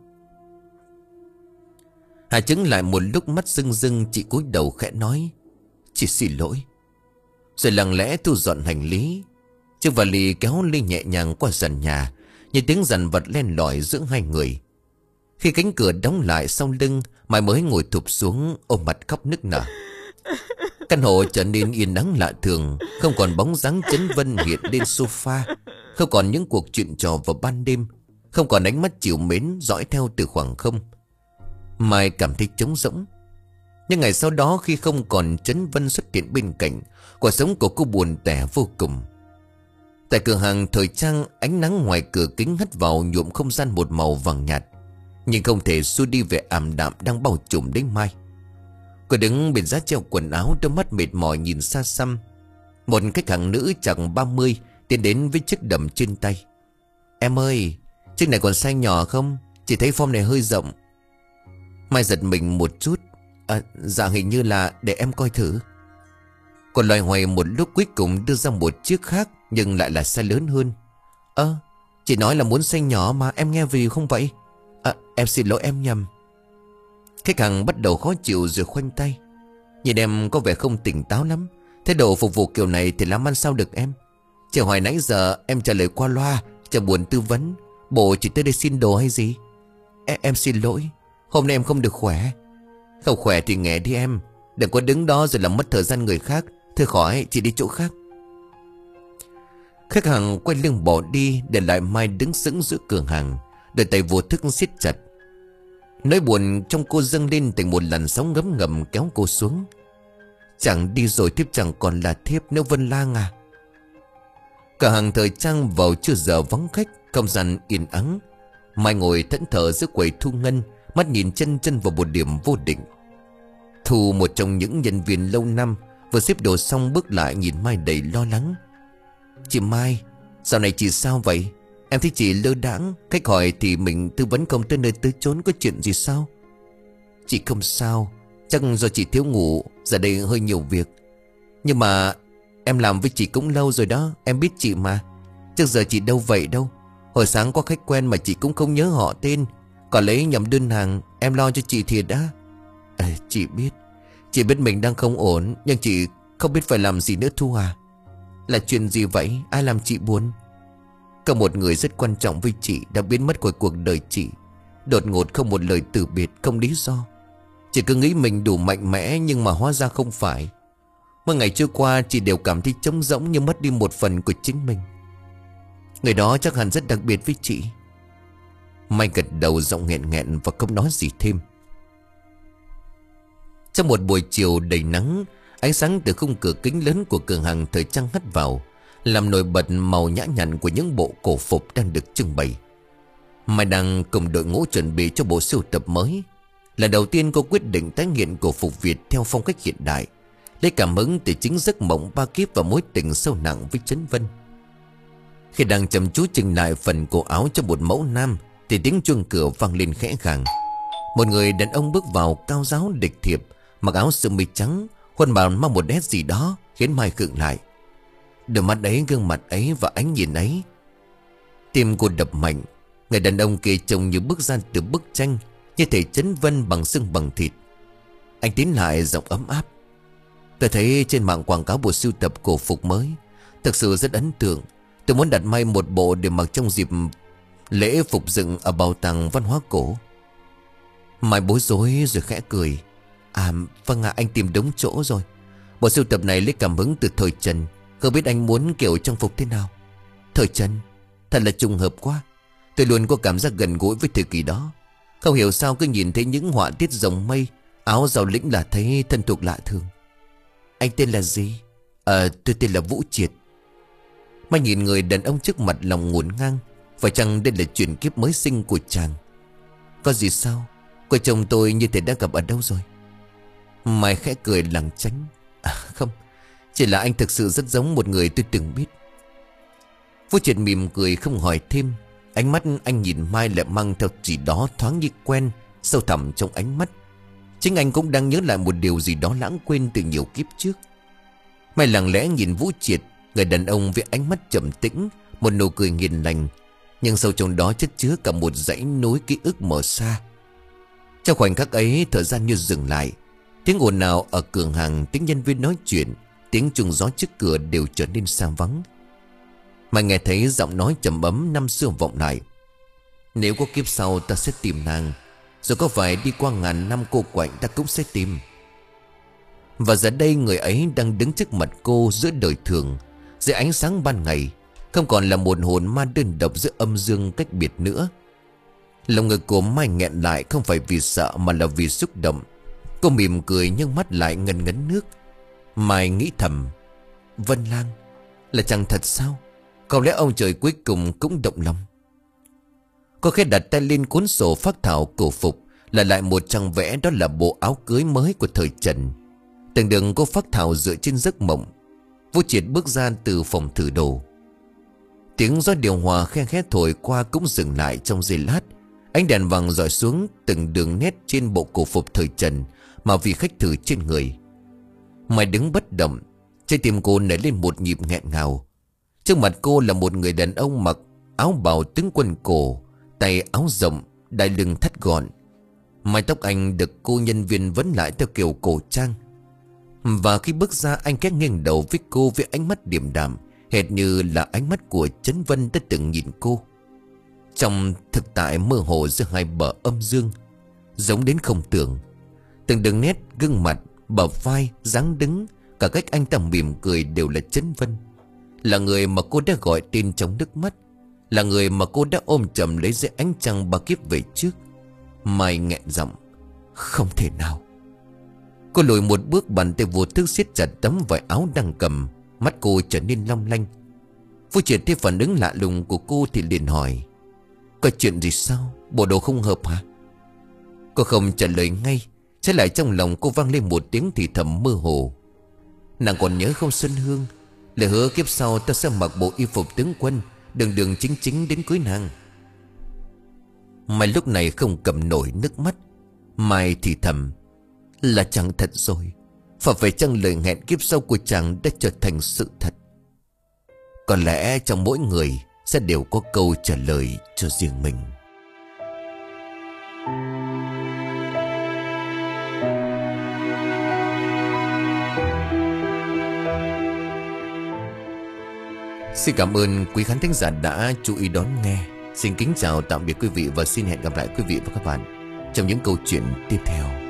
Hà chứng lại một lúc, mắt rưng rưng. Chị cúi đầu khẽ nói: Chị xin lỗi. Rồi lặng lẽ thu dọn hành lý. Chiếc vali kéo Ly nhẹ nhàng qua sàn nhà, như tiếng dằn vặt len lỏi giữa hai người. Khi cánh cửa đóng lại sau lưng, Mai mới ngồi thụp xuống ôm mặt khóc nức nở. Căn hộ trở nên yên ắng lạ thường. Không còn bóng dáng Chấn Vân hiện lên sofa, không còn những cuộc chuyện trò vào ban đêm, không còn ánh mắt trìu mến dõi theo từ khoảng không. Mai cảm thấy trống rỗng. Nhưng ngày sau đó, khi không còn Chấn Vân xuất hiện bên cạnh, cuộc sống của cô buồn tẻ vô cùng. Tại cửa hàng thời trang, ánh nắng ngoài cửa kính hắt vào nhuộm không gian một màu vàng nhạt, nhưng không thể xua đi vẻ ảm đạm đang bao trùm đến Mai. Cô đứng bên giá treo quần áo, đôi mắt mệt mỏi nhìn xa xăm. Một khách hàng nữ chạc ba mươi tiến đến với chiếc đầm trên tay. Em ơi, chiếc này còn size nhỏ không? Chị thấy form này hơi rộng. Mai giật mình một chút. À, dạ hình như là để em coi thử. Còn loay hoay một lúc, cuối cùng đưa ra một chiếc khác, nhưng lại là size lớn hơn. Ơ, à, chị nói là muốn size nhỏ mà, em nghe vì không vậy? À, em xin lỗi, em nhầm. Khách hàng bắt đầu khó chịu rồi khoanh tay. Nhìn em có vẻ không tỉnh táo lắm. Thế độ phục vụ kiểu này thì làm ăn sao được em? Chị hỏi nãy giờ em trả lời qua loa, chẳng buồn tư vấn. Bộ chỉ tới đây xin đồ hay gì? Em, em xin lỗi, hôm nay em không được khỏe. Không khỏe thì nghè đi em. Đừng có đứng đó rồi làm mất thời gian người khác. Thôi khỏi, chị đi chỗ khác. Khách hàng quay lưng bỏ đi, để lại Mai đứng sững giữa cửa hàng, đôi tay vô thức siết chặt. Nỗi buồn trong cô dâng lên thành một làn sóng ngấm ngầm kéo cô xuống. Chẳng đi rồi thiếp chẳng còn là thiếp nữa Vân Lang à. Cửa hàng thời trang vào trưa giờ vắng khách, không gian yên ắng. Mai ngồi thẫn thờ giữa quầy thu ngân, mắt nhìn chân chân vào một điểm vô định. Thu, một trong những nhân viên lâu năm, vừa xếp đồ xong bước lại nhìn Mai đầy lo lắng. Chị Mai, dạo này chị sao vậy? Em thấy chị lơ đãng, khách hỏi thì mình tư vấn không tới nơi tới chốn, có chuyện gì sao? Chị không sao, chắc do chị thiếu ngủ, giờ đây hơi nhiều việc. Nhưng mà em làm với chị cũng lâu rồi đó, em biết chị mà. Trước giờ chị đâu vậy đâu. Hồi sáng có khách quen mà chị cũng không nhớ họ tên, còn lấy nhầm đơn hàng, em lo cho chị thiệt đã. À, chị biết, chị biết mình đang không ổn, nhưng chị không biết phải làm gì nữa Thu à. Là chuyện gì vậy? Ai làm chị buồn? Có một người rất quan trọng với chị đã biến mất khỏi cuộc đời chị, đột ngột, không một lời từ biệt, không lý do. Chị cứ nghĩ mình đủ mạnh mẽ, nhưng mà hóa ra không phải. Mỗi ngày trôi qua chị đều cảm thấy trống rỗng, như mất đi một phần của chính mình. Người đó chắc hẳn rất đặc biệt với chị. Mai gật đầu, giọng nghẹn nghẹn và không nói gì thêm. Trong một buổi chiều đầy nắng, ánh sáng từ khung cửa kính lớn của cửa hàng thời trang hắt vào, làm nổi bật màu nhã nhặn của những bộ cổ phục đang được trưng bày. Mai đang cùng đội ngũ chuẩn bị cho bộ sưu tập mới. Lần đầu tiên cô quyết định tái hiện cổ phục Việt theo phong cách hiện đại, lấy cảm hứng từ chính giấc mộng ba kiếp và mối tình sâu nặng với Chấn Vân. Khi đang chăm chú chỉnh lại phần cổ áo cho một mẫu nam, thì tiếng chuông cửa vang lên khẽ khàng. Một người đàn ông bước vào, cao ráo địch thiệp, mặc áo sơ mi trắng, khuôn mặt mang một nét gì đó khiến Mai khựng lại. Đôi mắt ấy, gương mặt ấy và ánh nhìn ấy. Tim cô đập mạnh. Người đàn ông kia trông như bước ra từ bức tranh, như thể Chấn Vân bằng xương bằng thịt. Anh tiến lại giọng ấm áp. Tôi thấy trên mạng quảng cáo bộ sưu tập cổ phục mới, thực sự rất ấn tượng. Tôi muốn đặt may một bộ để mặc trong dịp lễ phục dựng ở bảo tàng văn hóa cổ. Mai bối rối rồi khẽ cười. À vâng ạ, anh tìm đúng chỗ rồi. Bộ sưu tập này lấy cảm hứng từ thời Trần. Không biết anh muốn kiểu trang phục thế nào? Thời Trần? Thật là trùng hợp quá. Tôi luôn có cảm giác gần gũi với thời kỳ đó. Không hiểu sao cứ nhìn thấy những họa tiết rồng mây, áo giàu lĩnh là thấy thân thuộc lạ thường. Anh tên là gì? Ờ tôi tên là Vũ Triệt. Mai nhìn người đàn ông trước mặt lòng ngổn ngang. Phải chăng đây là chuyển kiếp mới sinh của chàng? Có gì sao? Cô chồng tôi như thể đã gặp ở đâu rồi? Mai khẽ cười lảng tránh. À không, chỉ là anh thực sự rất giống một người tôi từng biết. Vũ Triệt mỉm cười không hỏi thêm. Ánh mắt anh nhìn Mai lại mang theo gì đó thoáng như quen, sâu thẳm trong ánh mắt. Chính anh cũng đang nhớ lại một điều gì đó lãng quên từ nhiều kiếp trước. Mai lặng lẽ nhìn Vũ Triệt, người đàn ông với ánh mắt trầm tĩnh, một nụ cười hiền lành, nhưng sâu trong đó chất chứa cả một dãy núi ký ức mờ xa. Trong khoảnh khắc ấy, thời gian như dừng lại. Tiếng ồn ào ở cửa hàng, tiếng nhân viên nói chuyện, tiếng trùng gió trước cửa đều trở nên xa vắng. Mà nghe thấy giọng nói trầm ấm năm xưa vọng lại. Nếu có kiếp sau ta sẽ tìm nàng, rồi có phải đi qua ngàn năm cô quạnh ta cũng sẽ tìm. Và giờ đây người ấy đang đứng trước mặt cô giữa đời thường, dưới ánh sáng ban ngày, không còn là một hồn ma đơn độc giữa âm dương cách biệt nữa. Lòng ngực của Mai nghẹn lại, không phải vì sợ mà là vì xúc động. Cô mỉm cười nhưng mắt lại ngần ngấn nước. Mai nghĩ thầm, Vân Lang là chẳng thật sao? Có lẽ ông trời cuối cùng cũng động lòng. Cô khẽ đặt tay lên cuốn sổ phác thảo cổ phục, là lại một trang vẽ, đó là bộ áo cưới mới của thời Trần. Từng đường cô phác thảo dựa trên giấc mộng. Vũ Triệt bước ra từ phòng thử đồ. Tiếng gió điều hòa khe khẽ thổi qua cũng dừng lại trong giây lát. Ánh đèn vàng rọi xuống từng đường nét trên bộ cổ phục thời Trần mà vị khách thử trên người. Mai đứng bất động, trái tim cô nảy lên một nhịp nghẹn ngào. Trước mặt cô là một người đàn ông mặc áo bào tướng quân cổ, tay áo rộng, đai lưng thắt gọn. Mái tóc anh được cô nhân viên vấn lại theo kiểu cổ trang. Và khi bước ra, anh khẽ nghiêng đầu với cô với ánh mắt điềm đạm, hệt như là ánh mắt của Chấn Vân đã từng nhìn cô. Trong thực tại mơ hồ giữa hai bờ âm dương, giống đến không tưởng. Từng đường nét gương mặt, bờ vai, dáng đứng, cả cách anh ta mỉm cười đều là Chấn Vân. Là người mà cô đã gọi tên trong nước mắt, là người mà cô đã ôm chầm lấy dưới ánh trăng ba kiếp về trước. Mai nghẹn giọng, không thể nào. Cô lùi một bước, bàn tay vô thức siết chặt tấm vải áo đang cầm. Mắt cô trở nên long lanh. Vũ Triệt thấy phản ứng lạ lùng của cô thì liền hỏi, có chuyện gì sao? Bộ đồ không hợp hả? Cô không trả lời ngay, trái lại trong lòng cô vang lên một tiếng thì thầm mơ hồ. Nàng còn nhớ không Xuân Hương? Lời hứa kiếp sau ta sẽ mặc bộ y phục tướng quân, đường đường chính chính đến cưới nàng. Mai lúc này không cầm nổi nước mắt. Mai thì thầm, là chẳng thật rồi. Phải phải chăng lời hẹn kiếp sau của chàng đã trở thành sự thật? Có lẽ trong mỗi người sẽ đều có câu trả lời cho riêng mình. Xin cảm ơn quý khán thính giả đã chú ý đón nghe. Xin kính chào tạm biệt quý vị và xin hẹn gặp lại quý vị và các bạn trong những câu chuyện tiếp theo.